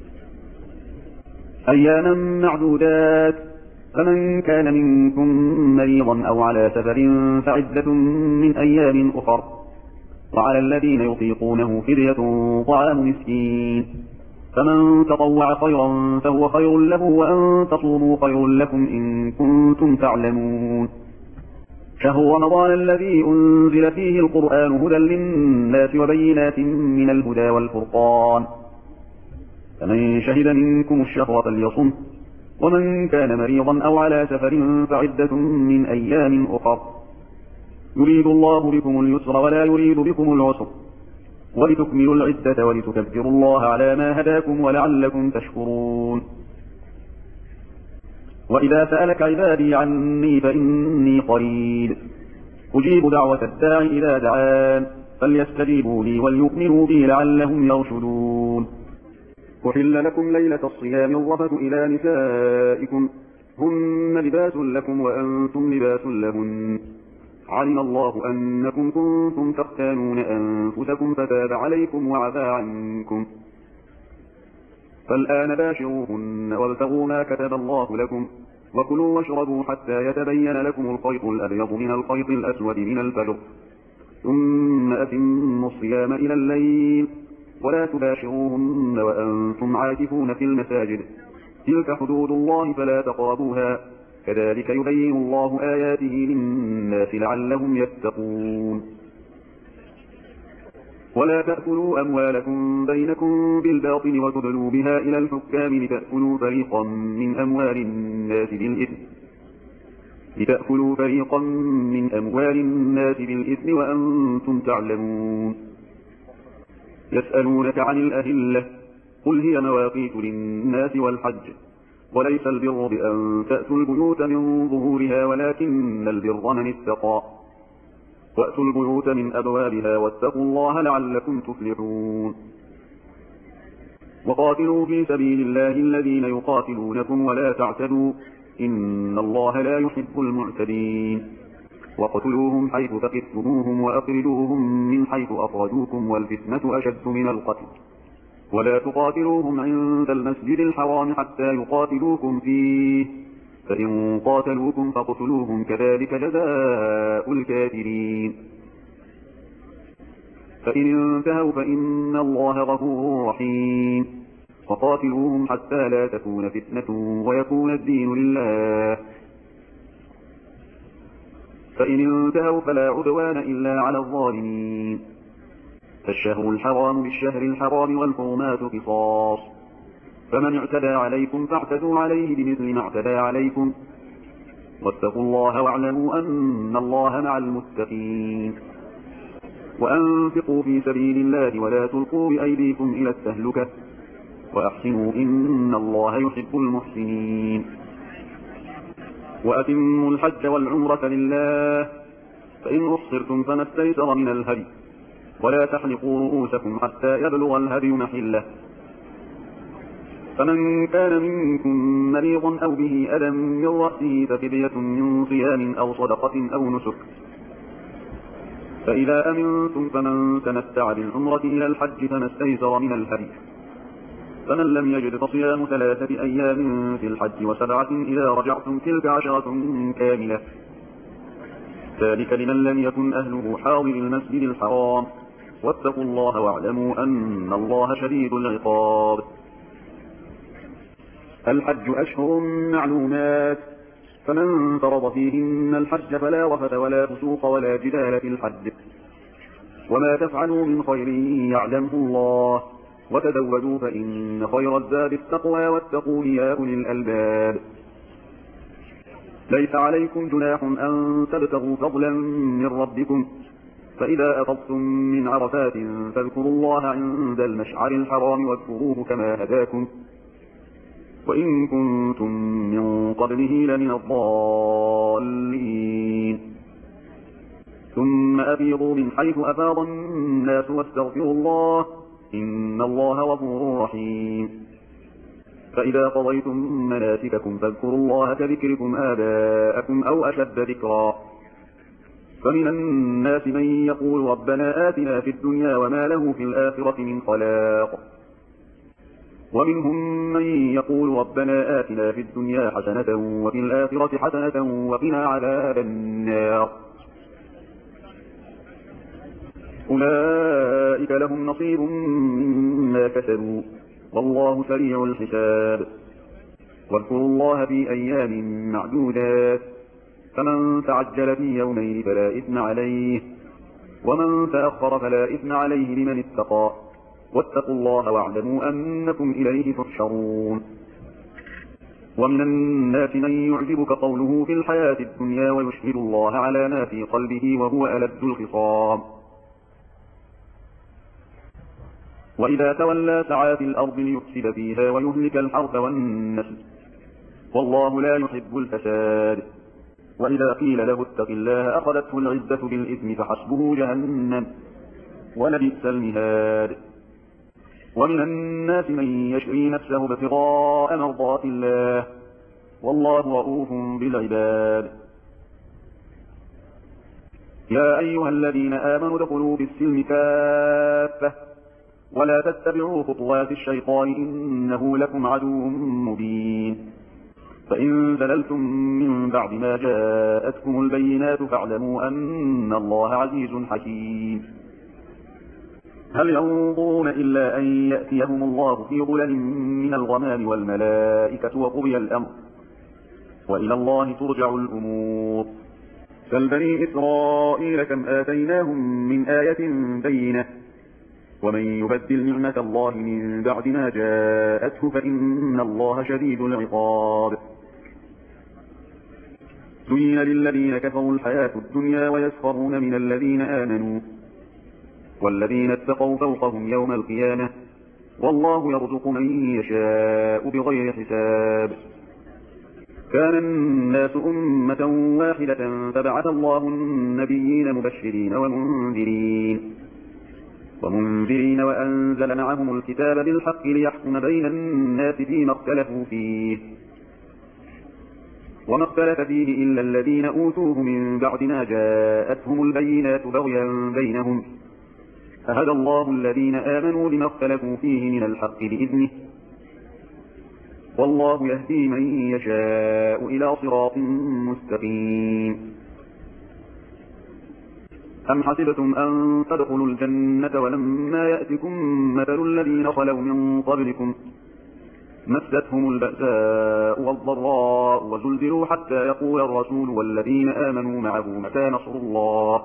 أياما معدودات فمن كان منكم مريضا أو على سفر فعدة من أيام أخر وعلى الذين يطيقونه فدية طعام مسكين فمن تطوع خيرا فهو خير له وأن تصوموا خير لكم إن كنتم تعلمون. شهر رمضان الذي أنزل فيه القرآن هدى للناس وبينات من الهدى والفرقان فمن شهد منكم الشهر فليصم ومن كان مريضا أو على سفر فعدة من أيام أخر يريد الله بكم اليسر ولا يريد بكم العسر ولتكملوا العدة ولتكبروا الله على ما هداكم ولعلكم تشكرون. وإذا سألك عبادي عني فإني قريب أجيب دعوة الداعي إذا دعان فليستجيبوا لي وليؤمنوا بي لعلهم يرشدون. أحل لكم ليلة الصيام الرفث إلى نسائكم هن لباس لكم وأنتم لباس لهن علم الله أنكم كنتم تختانون أنفسكم فتاب عليكم وعفى عنكم فالآن باشروهن وابتغوا ما كتب الله لكم وكلوا واشربوا حتى يتبين لكم الخيط الأبيض من الخيط الأسود من الفجر ثم أتموا الصيام إلى الليل ولا تباشروهن وأنتم عاكفون في المساجد تلك حدود الله فلا تقربوها كذلك يبين الله آياته للناس لعلهم يتقون. ولا تأكلوا أموالكم بينكم بالباطل وتدلوا بها إلى الحكام لتأكلوا فريقا من أموال الناس بالإثم لتأكلوا فريقا من أموال الناس بالإثم وأنتم تعلمون. يسألونك عن الأهلة قل هي مواقيت للناس والحج وليس البر بأن تأتوا البيوت من ظهورها ولكن البر من اتقى وأتوا البيوت من أبوابها واتقوا الله لعلكم تفلحون. وقاتلوا في سبيل الله الذين يقاتلونكم ولا تعتدوا إن الله لا يحب المعتدين. وقتلوهم حيث ثقفتموهم وأخرجوهم من حيث أخرجوكم والفتنة أشد من القتل ولا تقاتلوهم عند المسجد الحرام حتى يقاتلوكم فيه فإن قاتلوكم فاقتلوهم كذلك جزاء الكافرين. فإن انتهوا فإن الله غفور رحيم. وقاتلوهم حتى لا تكون فتنة ويكون الدين لله. فإن انتهوا فلا عدوان إلا على الظالمين. فالشهر الحرام بالشهر الحرام والحرمات قصاص، فمن اعتدى عليكم فاعتدوا عليه بمثل ما اعتدى عليكم، واتقوا الله واعلموا أن الله مع المتقين. وأنفقوا في سبيل الله ولا تلقوا بأيديكم إلى التهلكة وأحسنوا إن الله يحب المحسنين. وأتموا الحج والعمرة لله، فإن أحصرتم فما استيسر من الهدي، ولا تحلقوا رؤوسكم حتى يبلغ الهدي محله. فمن كان منكم مريضا أو به أذى من رأسه ففدية من صيام أو صدقة أو نسك. فإذا أمنتم فمن تمتع بالعمرة إلى الحج فما استيسر من الهدي، فمن لم يجد فصيام ثلاثة أيام في الحج وسبعة إذا رجعتم تلك عشرة كاملة، ذلك لمن لم يكن أهله حاضر المسجد الحرام. واتقوا الله واعلموا أن الله شديد العقاب. الحج أشهر معلومات، فمن فرض فيهن الحج فلا رفث ولا فسوق ولا جدال في الحج. وما تفعلوا من خير يعلمه الله، وتزودوا فإن خير الزاد التقوى واتقوا يا أولي الألباب. ليس عليكم جناح أن تبتغوا فضلا من ربكم، فإذا أفضتم من عرفات فاذكروا الله عند المشعر الحرام واذكروه كما هداكم، وإن كنتم من قبله لمن الضالين. ثم أفيضوا من حيث أفاض الناس واستغفروا الله إن الله غفور رحيم. فإذا قضيتم مناسككم فاذكروا الله كذكركم آباءكم أو أشد ذكرا. فمن الناس من يقول ربنا آتنا في الدنيا وما له في الآخرة من خلاق، ومنهم من يقول ربنا آتنا في الدنيا حسنة وفي الآخرة حسنة وقنا عذاب النار. أولئك لهم نصيب مما كسبوا والله سريع الحساب. واذكروا الله في أيام معدودات، فمن تعجل في يومين فلا إثم عليه، ومن تأخر فلا إثم عليه لمن اتقى. واتقوا الله واعلموا أنكم إليه تحشرون. ومن الناس من يعجبك قوله في الحياة الدنيا ويشهد الله على ما في قلبه وهو ألد الخصام. وإذا تولى سعى في الأرض ليفسد فيها ويهلك الحرث والنسل، والله لا يحب الفساد. وإذا قيل له اتق الله أخذته العزة بالإثم فحسبه جهنم ولبئس المهاد. ومن الناس من يشري نفسه ابتغاء مرضات الله والله رؤوف بالعباد. يا أيها الذين آمنوا ادخلوا في السلم كافة ولا تتبعوا خطوات الشيطان إنه لكم عدو مبين. فإن زللتم من بعد ما جاءتكم البينات فاعلموا أن الله عزيز حكيم. هل ينظرون إلا أن يأتيهم الله في ظلل من الغمام والملائكة وقضي الأمر وإلى الله ترجع الأمور. سل بني إسرائيل كم آتيناهم من آية بينة ومن يبدل نعمة الله من بعد ما جاءته فإن الله شديد العقاب. زين للذين كفروا الحياة الدنيا ويسخرون من الذين آمنوا والذين اتقوا فوقهم يوم القيامة والله يرزق من يشاء بغير حساب. كان الناس أمة واحدة فبعث الله النبيين مبشرين ومنذرين ومنذرين وأنزل معهم الكتاب بالحق ليحكم بين الناس فيما اختلفوا فيه وما اختلف فيه إلا الذين أوتوه من بعد ما جاءتهم البينات بغيا بينهم فهدى الله الذين آمنوا لما اختلفوا فيه من الحق بإذنه والله يهدي من يشاء إلى صراط مستقيم. أم حسبتم أن تدخلوا الجنة ولما يأتكم مثل الذين خلوا من قبلكم مستهم البأساء والضراء وزلزلوا حتى يقول الرسول والذين آمنوا معه متى نصر الله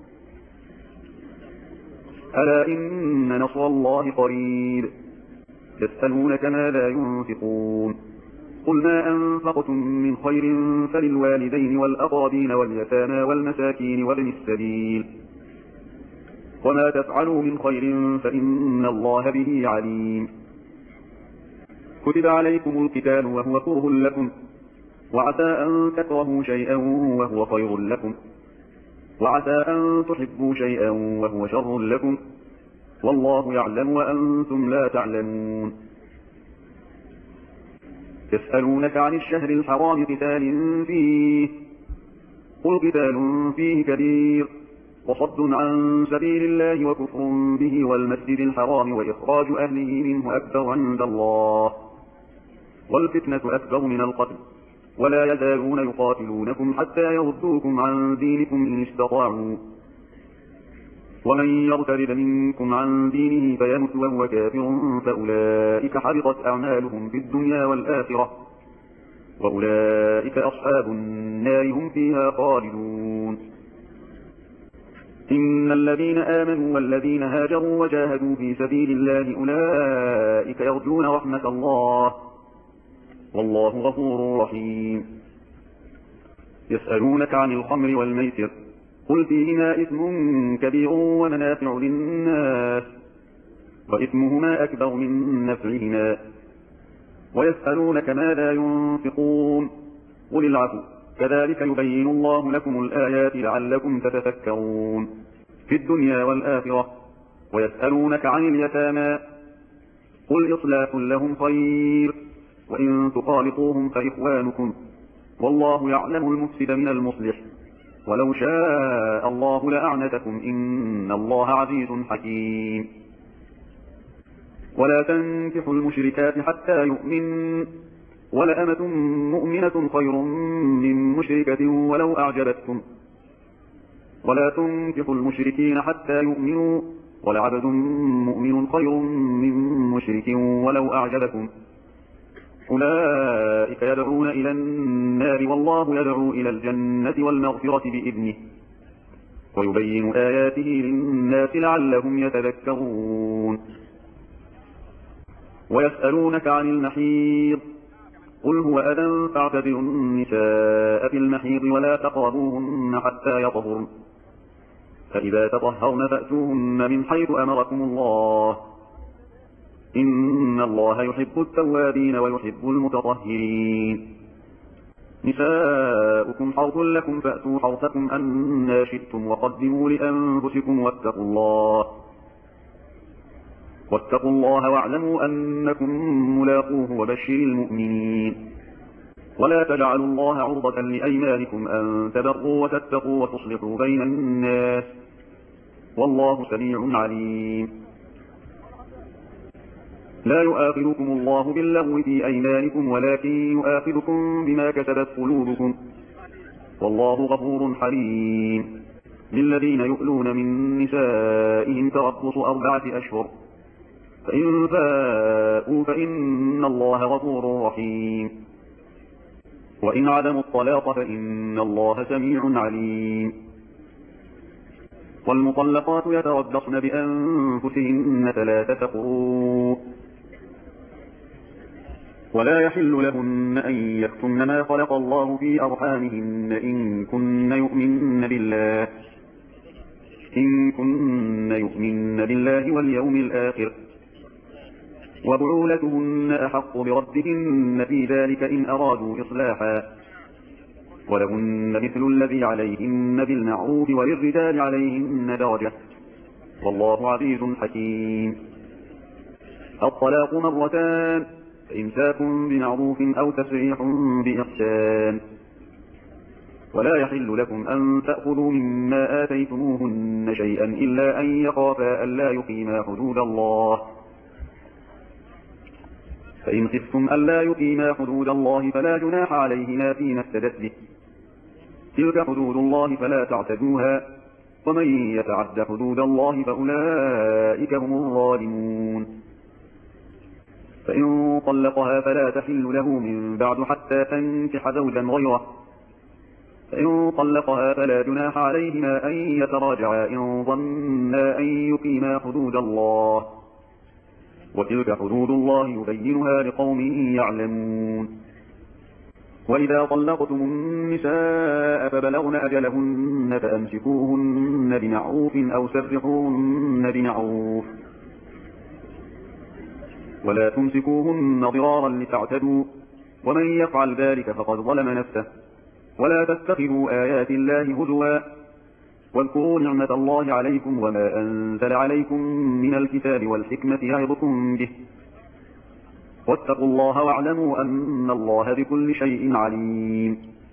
ألا إن نصر الله قريب. يسألونك ماذا ينفقون قل ما أنفقتم من خير فللوالدين والأقربين واليتامى والمساكين وابن السبيل وما تفعلوا من خير فإن الله به عليم. كتب عليكم القتال وهو كره لكم وعسى أن تكرهوا شيئا وهو خير لكم وعسى أن تحبوا شيئا وهو شر لكم والله يعلم وأنتم لا تعلمون. يسألونك عن الشهر الحرام قتال فيه قل قتال فيه كبير وصد عن سبيل الله وكفر به والمسجد الحرام وإخراج أهله منه أكبر عند الله والفتنة أكبر من القتل ولا يزالون يقاتلونكم حتى يردوكم عن دينكم إن استطاعوا ومن يرتد منكم عن دينه فيمت وهو كافر فأولئك حبطت أعمالهم في الدنيا والآخرة وأولئك أصحاب النار هم فيها خالدون. إن الذين آمنوا والذين هاجروا وجاهدوا في سبيل الله أولئك يرجون رحمة الله والله غفور رحيم. يسألونك عن الخمر والميسر قل فيهما إثم كبير ومنافع للناس وإثمهما أكبر من نفعهما ويسألونك ماذا ينفقون قل العفو كذلك يبين الله لكم الآيات لعلكم تتفكرون في الدنيا والآخرة. ويسألونك عن اليتامى قل إصلاح لهم خير وإن تخالطوهم فإخوانكم والله يعلم المفسد من المصلح ولو شاء الله لأعنتكم إن الله عزيز حكيم. ولا تنكحوا المشركات حتى يؤمن ولأمة مؤمنة خير من مشركة ولو أعجبتكم ولا تنكحوا المشركين حتى يؤمنوا ولعبد مؤمن خير من مشرك ولو أعجبكم أولئك يدعون إلى النار والله يدعو إلى الجنة والمغفرة بإذنه ويبين آياته للناس لعلهم يتذكرون. ويسألونك عن المحيض قل هو أذى فاعتزلوا النساء في المحيض ولا تقربوهن حتى يطهرن فإذا تطهرن فأتوهن من حيث أمركم الله إن الله يحب التوابين ويحب المتطهرين. نساؤكم حرث لكم فأتوا حرثكم أنى شئتم وقدموا لأنفسكم واتقوا الله واتقوا الله واعلموا أنكم ملاقوه وبشر المؤمنين. ولا تجعلوا الله عرضة لأيمانكم أن تبروا وتتقوا وتصلحوا بين الناس والله سميع عليم. لا يؤاخذكم الله باللغو في أيمانكم ولكن يؤاخذكم بما كسبت قلوبكم والله غفور حليم. للذين يؤلون من نسائهم تربص أربعة أشهر فإن فاءوا فإن الله غفور رحيم وإن عدموا الطلاق فإن الله سميع عليم. والمطلقات يتربصن بأنفسهن ثلاثة قروء ولا يحل لهن أن يكتمن ما خلق الله في أرحامهن إن كن يؤمن بالله إن كن يؤمن بالله واليوم الآخر وبعولتهن أحق بردهن في ذلك إن أرادوا إصلاحا ولهن مثل الذي عليهن بالمعروف وللرجال عليهن درجة والله عزيز حكيم. الطلاق مرتان فإمساك بمعروف أو تسريح بإحسان ولا يحل لكم أن تأخذوا مما آتيتموهن شيئا إلا أن يخافا ألا يقيما حدود الله فإن خفتم ألا يقيما حدود الله فلا جناح عليهما فيما افتدت به، تلك حدود الله فلا تعتدوها، ومن يتعد حدود الله فأولئك هم الظالمون. فإن طلقها فلا تحل له من بعد حتى تنكح زوجا غيره، فإن طلقها فلا جناح عليهما أن يتراجعا إن ظنا أن يقيما حدود الله، وتلك حدود الله يبينها لقوم يعلمون. وإذا طلقتم النساء فبلغن أجلهن فأمسكوهن بمعروف أو سرحوهن بمعروف، ولا تمسكوهن ضرارا لتعتدوا، ومن يفعل ذلك فقد ظلم نفسه. ولا تتخذوا آيات الله هزوا، واذكروا نعمة الله عليكم وما أنزل عليكم من الكتاب والحكمة يعظكم به، واتقوا الله واعلموا أن الله بكل شيء عليم.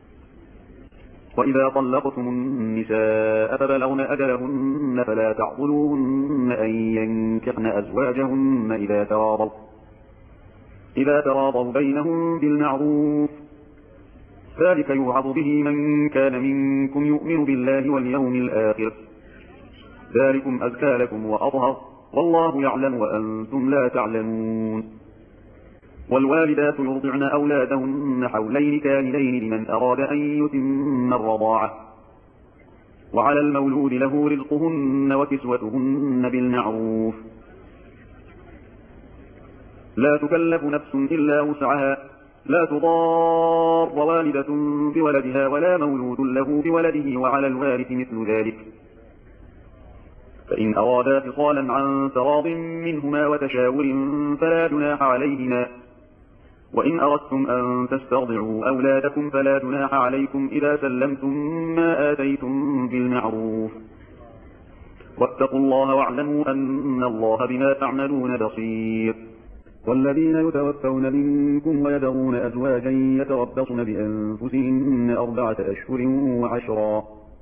وإذا طلقتم النساء فبلغن أجلهن فلا تعضلوهن أن ينكحن أزواجهن إذا تراضوا إذا تراضوا بينهم بالمعروف، ذلك يوعظ به من كان منكم يؤمن بالله واليوم الآخر، ذلكم أزكى لكم وأطهر، والله يعلم وأنتم لا تعلمون. والوالدات يرضعن أولادهن حولين كاملين لمن أراد أن يتم الرضاعة، وعلى المولود له رزقهن وكسوتهن بالمعروف، لا تكلف نفس إلا وسعها، لا تضار والدة بولدها ولا مولود له بولده، وعلى الوارث مثل ذلك، فإن أرادا فصالا عن تراض منهما وتشاور فلا جناح عليهما. وإن أردتم أن تسترضعوا أولادكم فلا جناح عليكم إذا سلمتم ما آتيتم بالمعروف، واتقوا الله واعلموا أن الله بما تعملون بصير. والذين يتوفون منكم ويذرون أزواجا يتربصن بأنفسهن أربعة أشهر وعشرا،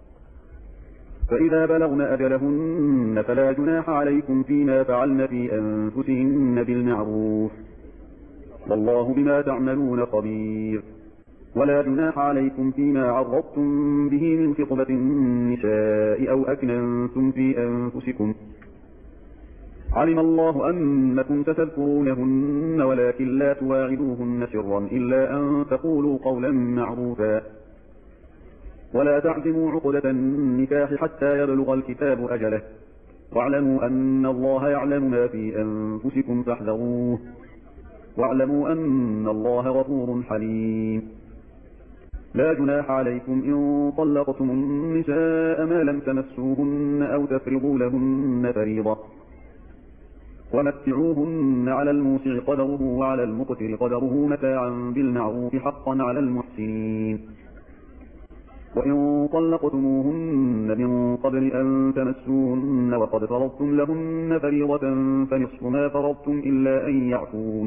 فإذا بلغن أجلهن فلا جناح عليكم فيما فعلن في أنفسهن بالمعروف، والله بما تعملون خبير. ولا جناح عليكم فيما عرضتم به من خطبة النساء أو أكننتم في أنفسكم، علم الله أنكم ستذكرونهن ولكن لا تواعدوهن سرا إلا أن تقولوا قولا معروفا، ولا تعزموا عقدة النكاح حتى يبلغ الكتاب أجله، واعلموا أن الله يعلم ما في أنفسكم فاحذروه، واعلموا أن الله غفور حليم. لا جناح عليكم إن طلقتم النساء ما لم تمسوهن أو تفرضوا لهن فريضة، ومتعوهن على الموسع قدره وعلى المقتر قدره متاعا بالمعروف حقا على المحسنين. وإن طلقتموهن من قبل أن تمسوهن وقد فرضتم لهن فريضة فنصف ما فرضتم إلا أن يعفون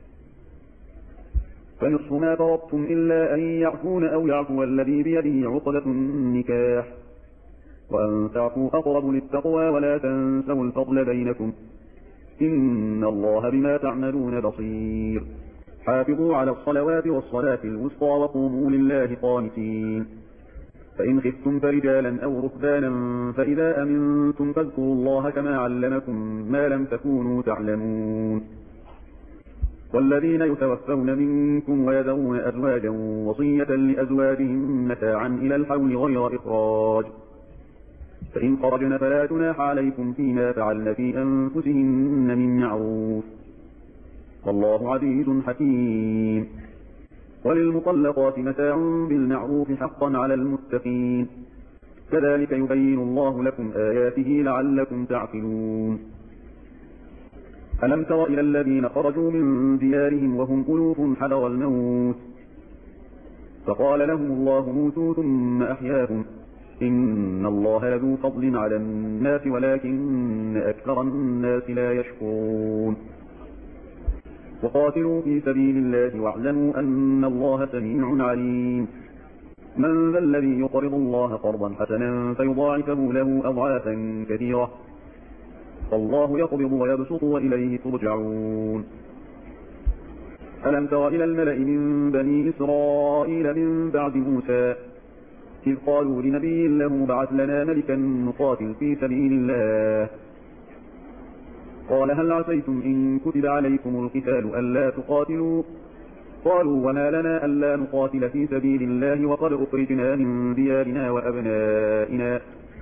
فنصف ما فرضتم إلا أن يعفون أو يعفو الذي بيده عقدة النكاح، وأن تعفوا أقرب للتقوى ولا تنسوا الفضل بينكم، إن الله بما تعملون بصير. حافظوا على الصلوات والصلاة الوسطى وقوموا لله قانتين. فإن خفتم فرجالا أو ركبانا فإذا أمنتم فاذكروا الله كما علمكم ما لم تكونوا تعلمون. والذين يتوفون منكم ويذرون أزواجا وصية لأزواجهم متاعا إلى الحول غير إخراج، فإن خرجن فلا جناح عليكم فيما فعلن في أنفسهن من معروف، والله عزيز حكيم. وللمطلقات متاع بالمعروف حقا على المتقين، كذلك يبين الله لكم آياته لعلكم تعقلون. ألم تر إلى الذين خرجوا من ديارهم وهم ألوف حذر الموت فقال لهم الله موتوا ثم أحياهم، إن الله لذو فضل على الناس ولكن أكثر الناس لا يشكرون. وقاتلوا في سبيل الله واعلموا أن الله سميع عليم. من ذا الذي يقرض الله قرضا حسنا فيضاعفه له أضعافا كثيرة، والله يقبض ويبسط وإليه ترجعون. ألم تر إلى الملأ من بني إسرائيل من بعد موسى إذ قالوا لنبي له ابعث لنا ملكا نقاتل في سبيل الله قال هل عسيتم إن كتب عليكم القتال ألا تقاتلوا قالوا وما لنا ألا نقاتل في سبيل الله وقد أخرجنا من ديارنا وأبنائنا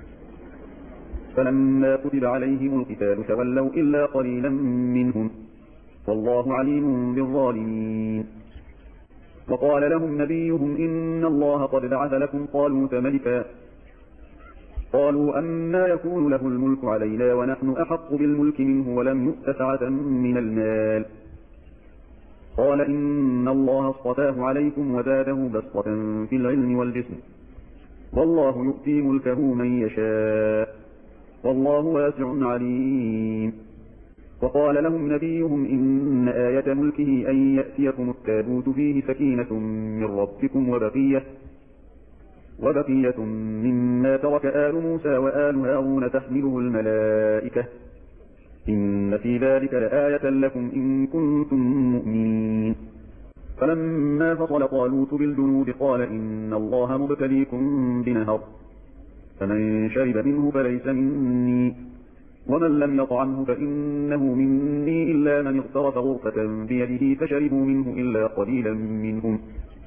فلما كتب عليهم القتال تولوا إلا قليلا منهم والله عليم بالظالمين وقال لهم نبيهم إن الله قد بعث لكم طالوت ملكا قالوا أنى يكون له الملك علينا ونحن أحق بالملك منه ولم يؤت سعة من المال قال إن الله اصطفاه عليكم وزاده بسطة في العلم والجسم والله يؤتي ملكه من يشاء والله واسع عليم وقال لهم نبيهم إن آية ملكه أن يأتيكم التابوت فيه سكينة من ربكم وبقية وبقية مما ترك آل موسى وآل هارون تحمله الملائكة إن في ذلك لآية لكم إن كنتم مؤمنين فلما فصل طالوت بالجنود قال إن الله مبتليكم بنهر فمن شرب منه فليس مني ومن لم يطعمه فإنه مني إلا من اغترف غرفة بيده فشربوا منه إلا قليلا منهم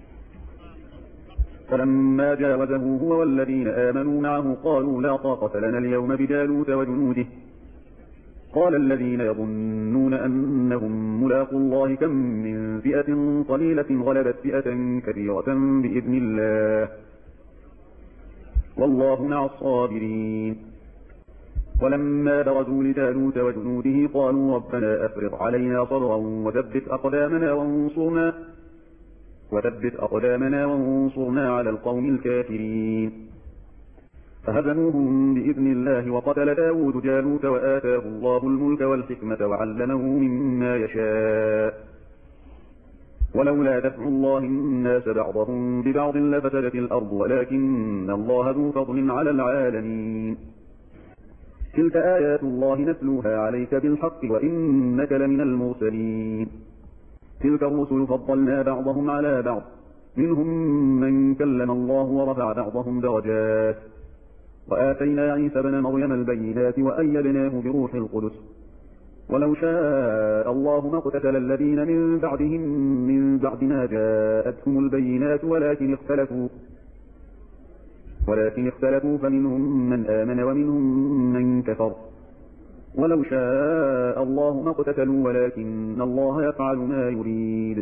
فلما جاوزه هو والذين آمنوا معه قالوا لا طاقة لنا اليوم بجالوت وجنوده قال الذين يظنون أنهم ملاقوا الله كم من فئة قليلة غلبت فئة كبيرة بإذن الله والله مع الصابرين ولما برزوا لجالوت وجنوده قالوا ربنا أفرغ علينا صبرا وثبت أقدامنا وانصرنا وثبت أقدامنا وانصرنا على القوم الكافرين فهزموهم بإذن الله وقتل داود جالوت وآتاه الله الملك والحكمة وعلمه مما يشاء ولولا دفع الله الناس بعضهم ببعض لفسدت الأرض ولكن الله ذو فضل على العالمين تلك آيات الله نتلوها عليك بالحق وإنك لمن المرسلين تلك الرسل فضلنا بعضهم على بعض منهم من كلم الله ورفع بعضهم درجات وآتينا عيسى بن مريم البينات وأيدناه بروح القدس ولو شاء الله ما اقتتل الذين من بعدهم من بعد ما جاءتهم البينات ولكن اختلفوا ولكن اختلفوا فمنهم من آمن ومنهم من كفر ولو شاء الله ما اقتتلوا ولكن الله يفعل ما يريد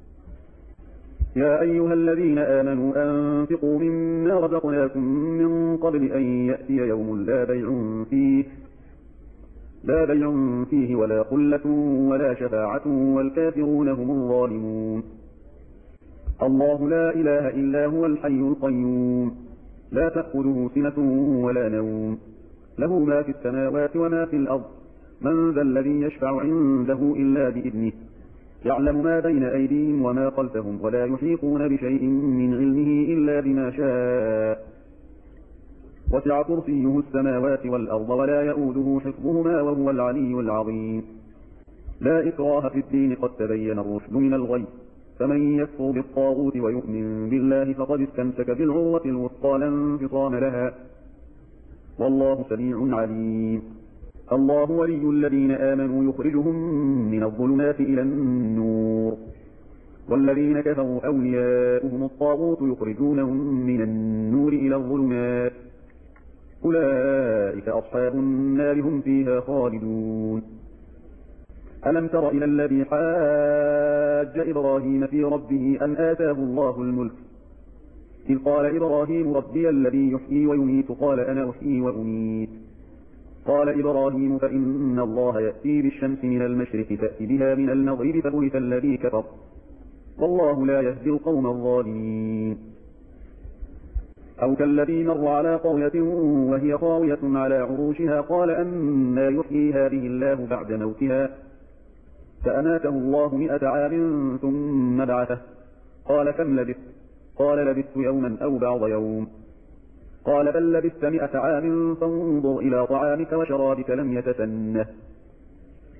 يا أيها الذين آمنوا أنفقوا مما رزقناكم من قبل أن يأتي يوم لا بيع فيه لا بيع فيه ولا خلة ولا شفاعة والكافرون هم الظالمون الله لا إله إلا هو الحي القيوم لا تأخذه سنة ولا نوم له ما في السماوات وما في الأرض من ذا الذي يشفع عنده إلا بإذنه يعلم ما بين أيديهم وما خلفهم ولا يحيطون بشيء من علمه إلا بما شاء وسع كرسيه السماوات والأرض ولا يؤوده حفظهما وهو العلي العظيم لا إكراه في الدين قد تبين الرشد من الغي فمن يكفر بالطاغوت ويؤمن بالله فقد استمسك بالعروة الوثقى لا انفصام لها والله سميع عليم الله ولي الذين آمنوا يخرجهم من الظلمات إلى النور والذين كفروا أولياؤهم الطاغوت يخرجونهم من النور إلى الظلمات أولئك أصحاب النار هم فيها خالدون ألم تر إلى الذي حاج إبراهيم في ربه أن آتاه الله الملك إذ قال إبراهيم ربي الذي يحيي ويميت قال أنا أحيي وأميت قال إبراهيم فإن الله يأتي بالشمس من المشرق تأتي بها من المغرب فبهت الذي كفر والله لا يهدي القوم الظالمين أو كالذي مر على قرية وهي خاوية على عروشها قال أنى يحيي هذه الله بعد موتها فأماته الله مئة عام ثم بعثه قال كم لبثت قال لبثت يوما أو بعض يوم قال بل لبثت مئة عام فانظر إلى طعامك وشرابك لم يتسنه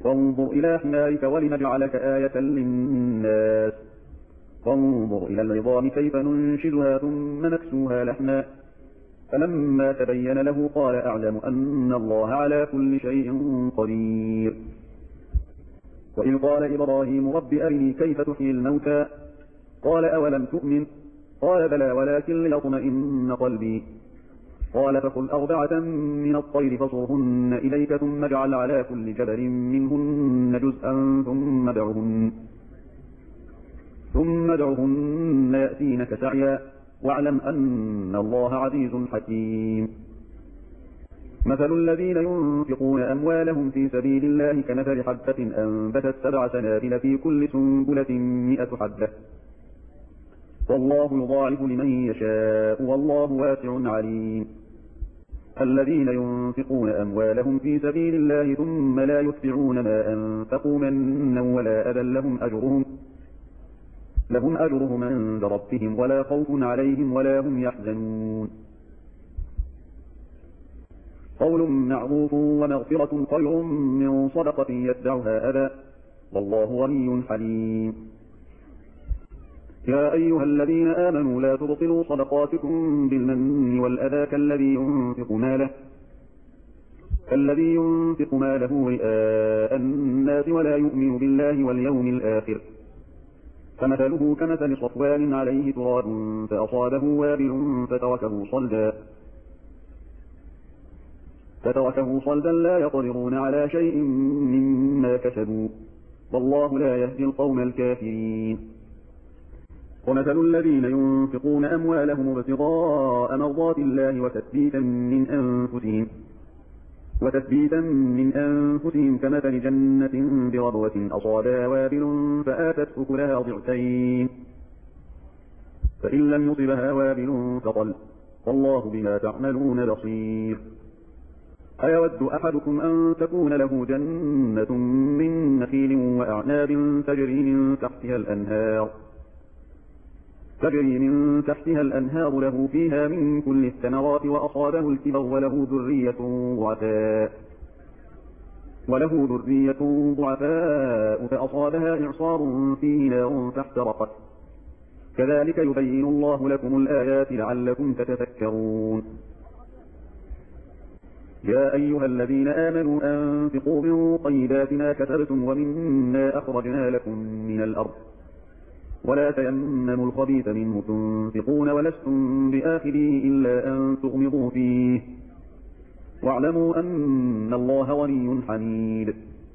وانظر إلى حمارك ولنجعلك آية للناس وانظر إلى العظام كيف ننشدها ثم نكسوها لحما فلما تبين له قال أعلم أن الله على كل شيء قدير. وإذ قال إبراهيم رب أرني كيف تحيي الموتى قال أولم تؤمن قال بلى ولكن ليطمئن قلبي قال فقل أربعة من الطير فصرهن إليك ثم اجعل على كل جبل منهن جزءا ثم ادعهن ثم ادعهن يأتينك سعيا واعلم أن الله عزيز حكيم. مثل الذين ينفقون أموالهم في سبيل الله كمثل حبة أنبتت سبع سنابل في كل سنبلة مئة حبة والله يضاعف لمن يشاء والله واسع عليم. الذين ينفقون أموالهم في سبيل الله ثم لا يتبعون ما أنفقوا منا ولا أذى لهم أجرهم لهم أجرهم عند ربهم ولا خوف عليهم ولا هم يحزنون. قول معروف ومغفرة خير من صدقة يتبعها أذى والله غني حليم. يا أيها الذين آمنوا لا تبطلوا صدقاتكم بالمن والأذى كالذي ينفق ماله كالذي ينفق ماله رئاء الناس ولا يؤمن بالله واليوم الآخر فمثله كمثل صفوان عليه تراب فأصابه وابل فتركه صلدا فتركه صلدا لا يقدرون على شيء مما كسبوا والله لا يهدي القوم الكافرين. ومثل الذين ينفقون أموالهم ابتغاء مرضات الله وتثبيتا من أنفسهم وتثبيتا من أنفسهم كمثل جنة بربوة أصابها وابل فآتت أكلها ضعفين فإن لم يصبها وابل فطل والله بما تعملون بصير. أيود أحدكم أن تكون له جنة من نخيل وأعناب تجري من تحتها الأنهار تجري من تحتها الأنهار له فيها من كل الثمرات وأصابه الكبر وله ذرية ضعفاء وله ذرية ضعفاء فأصابها إعصار فيه نار فاحترقت كذلك يبين الله لكم الآيات لعلكم تتفكرون. يا أيها الذين آمنوا أنفقوا من طيبات ما كسبتم ومما أخرجنا لكم من الأرض ولا تيمموا الخبيث منه تنفقون ولستم بآخذيه إلا أن تغمضوا فيه واعلموا أن الله غني حميد.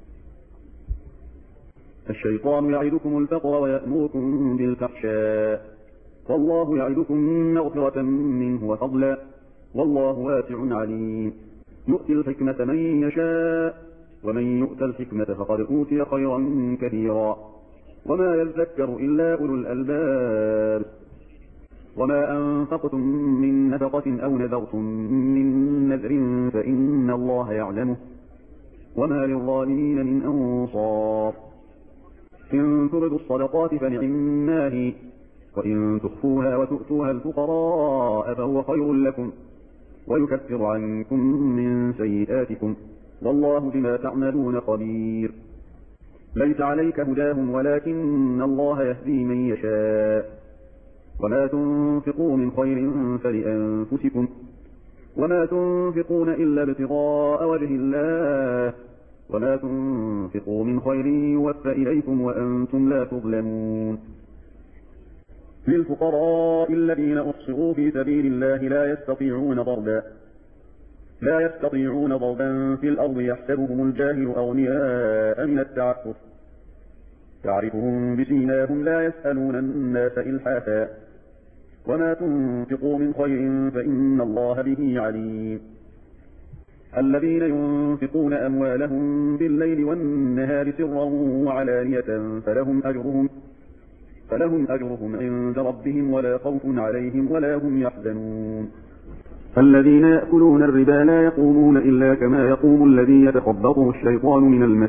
الشيطان يعدكم الفقر ويأمركم بالفحشاء والله يعدكم مغفرة منه وفضلا والله واسع عليم. يؤتي الحكمة من يشاء ومن يؤت الحكمة فقد أوتي خيرا كثيرا وما يذكر إلا أولو الألباب. وما أنفقتم من نفقة أو نذرتم من نذر فإن الله يعلمه وما للظالمين من أنصار. إن تبدوا الصدقات فنعما هي وإن تخفوها وتؤتوها الفقراء فهو خير لكم ويكفر عنكم من سيئاتكم والله بما تعملون خبير. ليس عليك هداهم ولكن الله يهدي من يشاء وما تنفقوا من خير فلأنفسكم وما تنفقون إلا ابتغاء وجه الله وما تنفقوا من خير يوفى إليكم وأنتم لا تظلمون. للفقراء الذين أحصروا في سبيل الله لا يستطيعون ضربا لا يستطيعون ضربا في الأرض يحسبهم الجاهل أغنياء من التعفف تعرفهم بسيماهم لا يسألون الناس إلحافا وما تنفقوا من خير فإن الله به عليم. الذين ينفقون أموالهم بالليل والنهار سرا وعلانية فلهم أجرهم فلهم أجرهم عند ربهم ولا خوف عليهم ولا هم يحزنون. الذين يأكلون الربا لا يقومون إلا كما يقوم الذي يتخبطه الشيطان من المس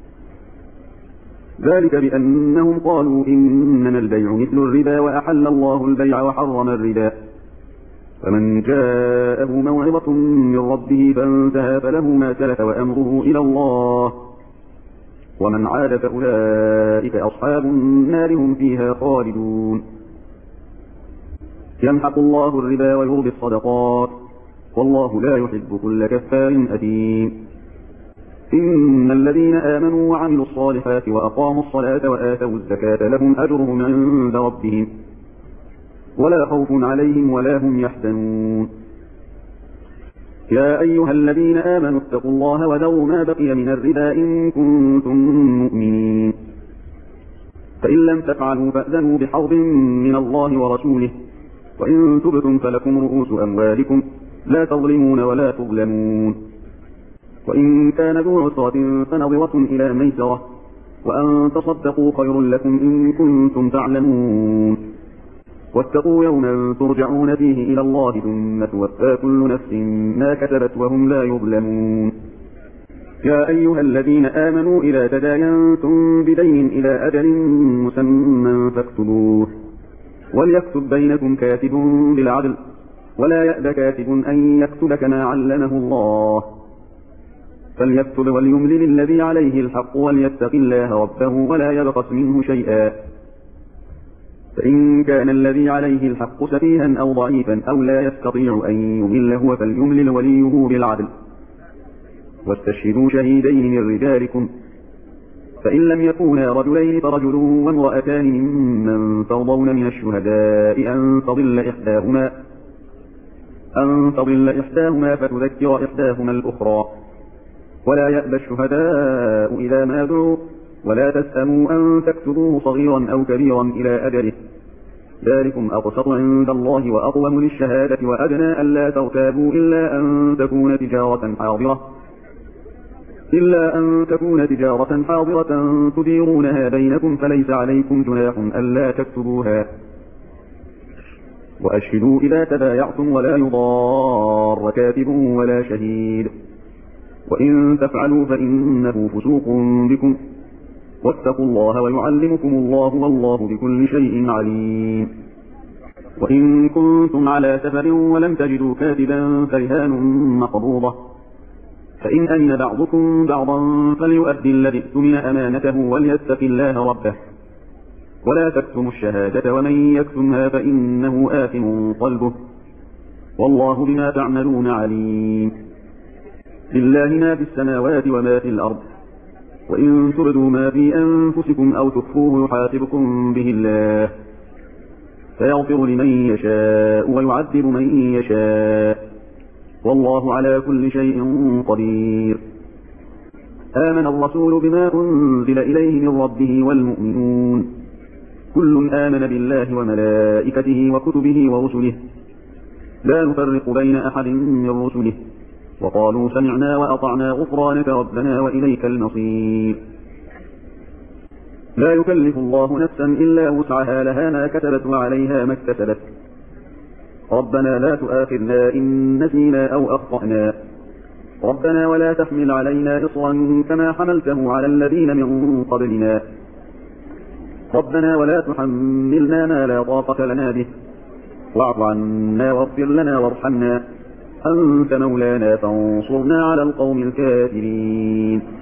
ذلك بأنهم قالوا إنما البيع مثل الربا وأحل الله البيع وحرم الربا فمن جاءه موعظة من ربه فانتهى فله ما سلف وأمره إلى الله ومن عاد فأولئك أصحاب النار هم فيها خالدون. يمحق الله الربا ويربي الصدقات والله لا يحب كل كفار أثيم. إن الذين آمنوا وعملوا الصالحات وأقاموا الصلاة وآتوا الزكاة لهم أجرهم عند ربهم ولا خوف عليهم ولا هم يحزنون. يا أيها الذين آمنوا اتقوا الله وذروا ما بقي من الربا إن كنتم مؤمنين، فإن لم تفعلوا فأذنوا بحرب من الله ورسوله، وإن تبتم فلكم رؤوس أموالكم لا تظلمون ولا تظلمون. وإن كان ذو عسرة فنظرة إلى ميسرة، وأن تصدقوا خير لكم إن كنتم تعلمون. واتقوا يوما ترجعون فيه إلى الله ثم توفى كل نفس ما كسبت وهم لا يظلمون. يا أيها الذين آمنوا إذا تداينتم بدين إلى أجل مسمى فاكتبوه، وليكتب بينكم كاتب بالعدل ولا يأب كاتب أن يكتب كما علمه الله، فليكتب وليملل الذي عليه الحق وليتق الله ربه ولا يبخس منه شيئا، فإن كان الذي عليه الحق سفيها أو ضعيفا أو لا يستطيع أن يمل هو فليملل وليه بالعدل، واستشهدوا شهيدين من رجالكم، فإن لم يكونا رجلين فرجل وامرأتان ممن ترضون من الشهداء أن تضل إحداهما أن تضل إحداهما فتذكر إحداهما الأخرى، ولا يأبى الشهداء إذا ما دعوا، ولا تسأموا أن تكتبوه صغيرا أو كبيرا إلى أجله، ذلكم أقسط عند الله وأقوم للشهادة وأدنى ألا ترتابوا إلا أن تكون تجارة حاضرة إلا أن تكون تجارة حاضرة تديرونها بينكم فليس عليكم جناح ألا تكتبوها، وأشهدوا إذا تبايعتم ولا يضار كاتب ولا شهيد، وإن تفعلوا فإنه فسوق بكم، واتقوا الله ويعلمكم الله والله بكل شيء عليم. وإن كنتم على سفر ولم تجدوا كاتبا فرهان مقبوضة، فإن أمن بعضكم بعضا فليؤدي الذي اؤتمن أمانته وليتق الله ربه، ولا تكتموا الشهادة ومن يكتمها فإنه آثم قلبه، والله بما تعملون عليم. لله ما في السماوات وما في الأرض، وإن تبدوا ما في أنفسكم أو تخفوه يحاسبكم به الله، فيغفر لمن يشاء ويعذب من يشاء، والله على كل شيء قدير. آمن الرسول بما أنزل إليه من ربه والمؤمنون كل آمن بالله وملائكته وكتبه ورسله لا نفرق بين أحد من رسله، وقالوا سمعنا وأطعنا غفرانك ربنا وإليك المصير. لا يكلف الله نفسا إلا وسعها لها ما كسبت وعليها ما اكتسبت، ربنا لا تؤاخذنا إن نسينا أو أخطأنا، ربنا ولا تحمل علينا إصرا كما حملته على الذين من قبلنا، ربنا ولا تحملنا ما لا طاقة لنا به، واعف عنا واغفر لنا وارحمنا أنت مولانا فانصرنا على القوم الكافرين.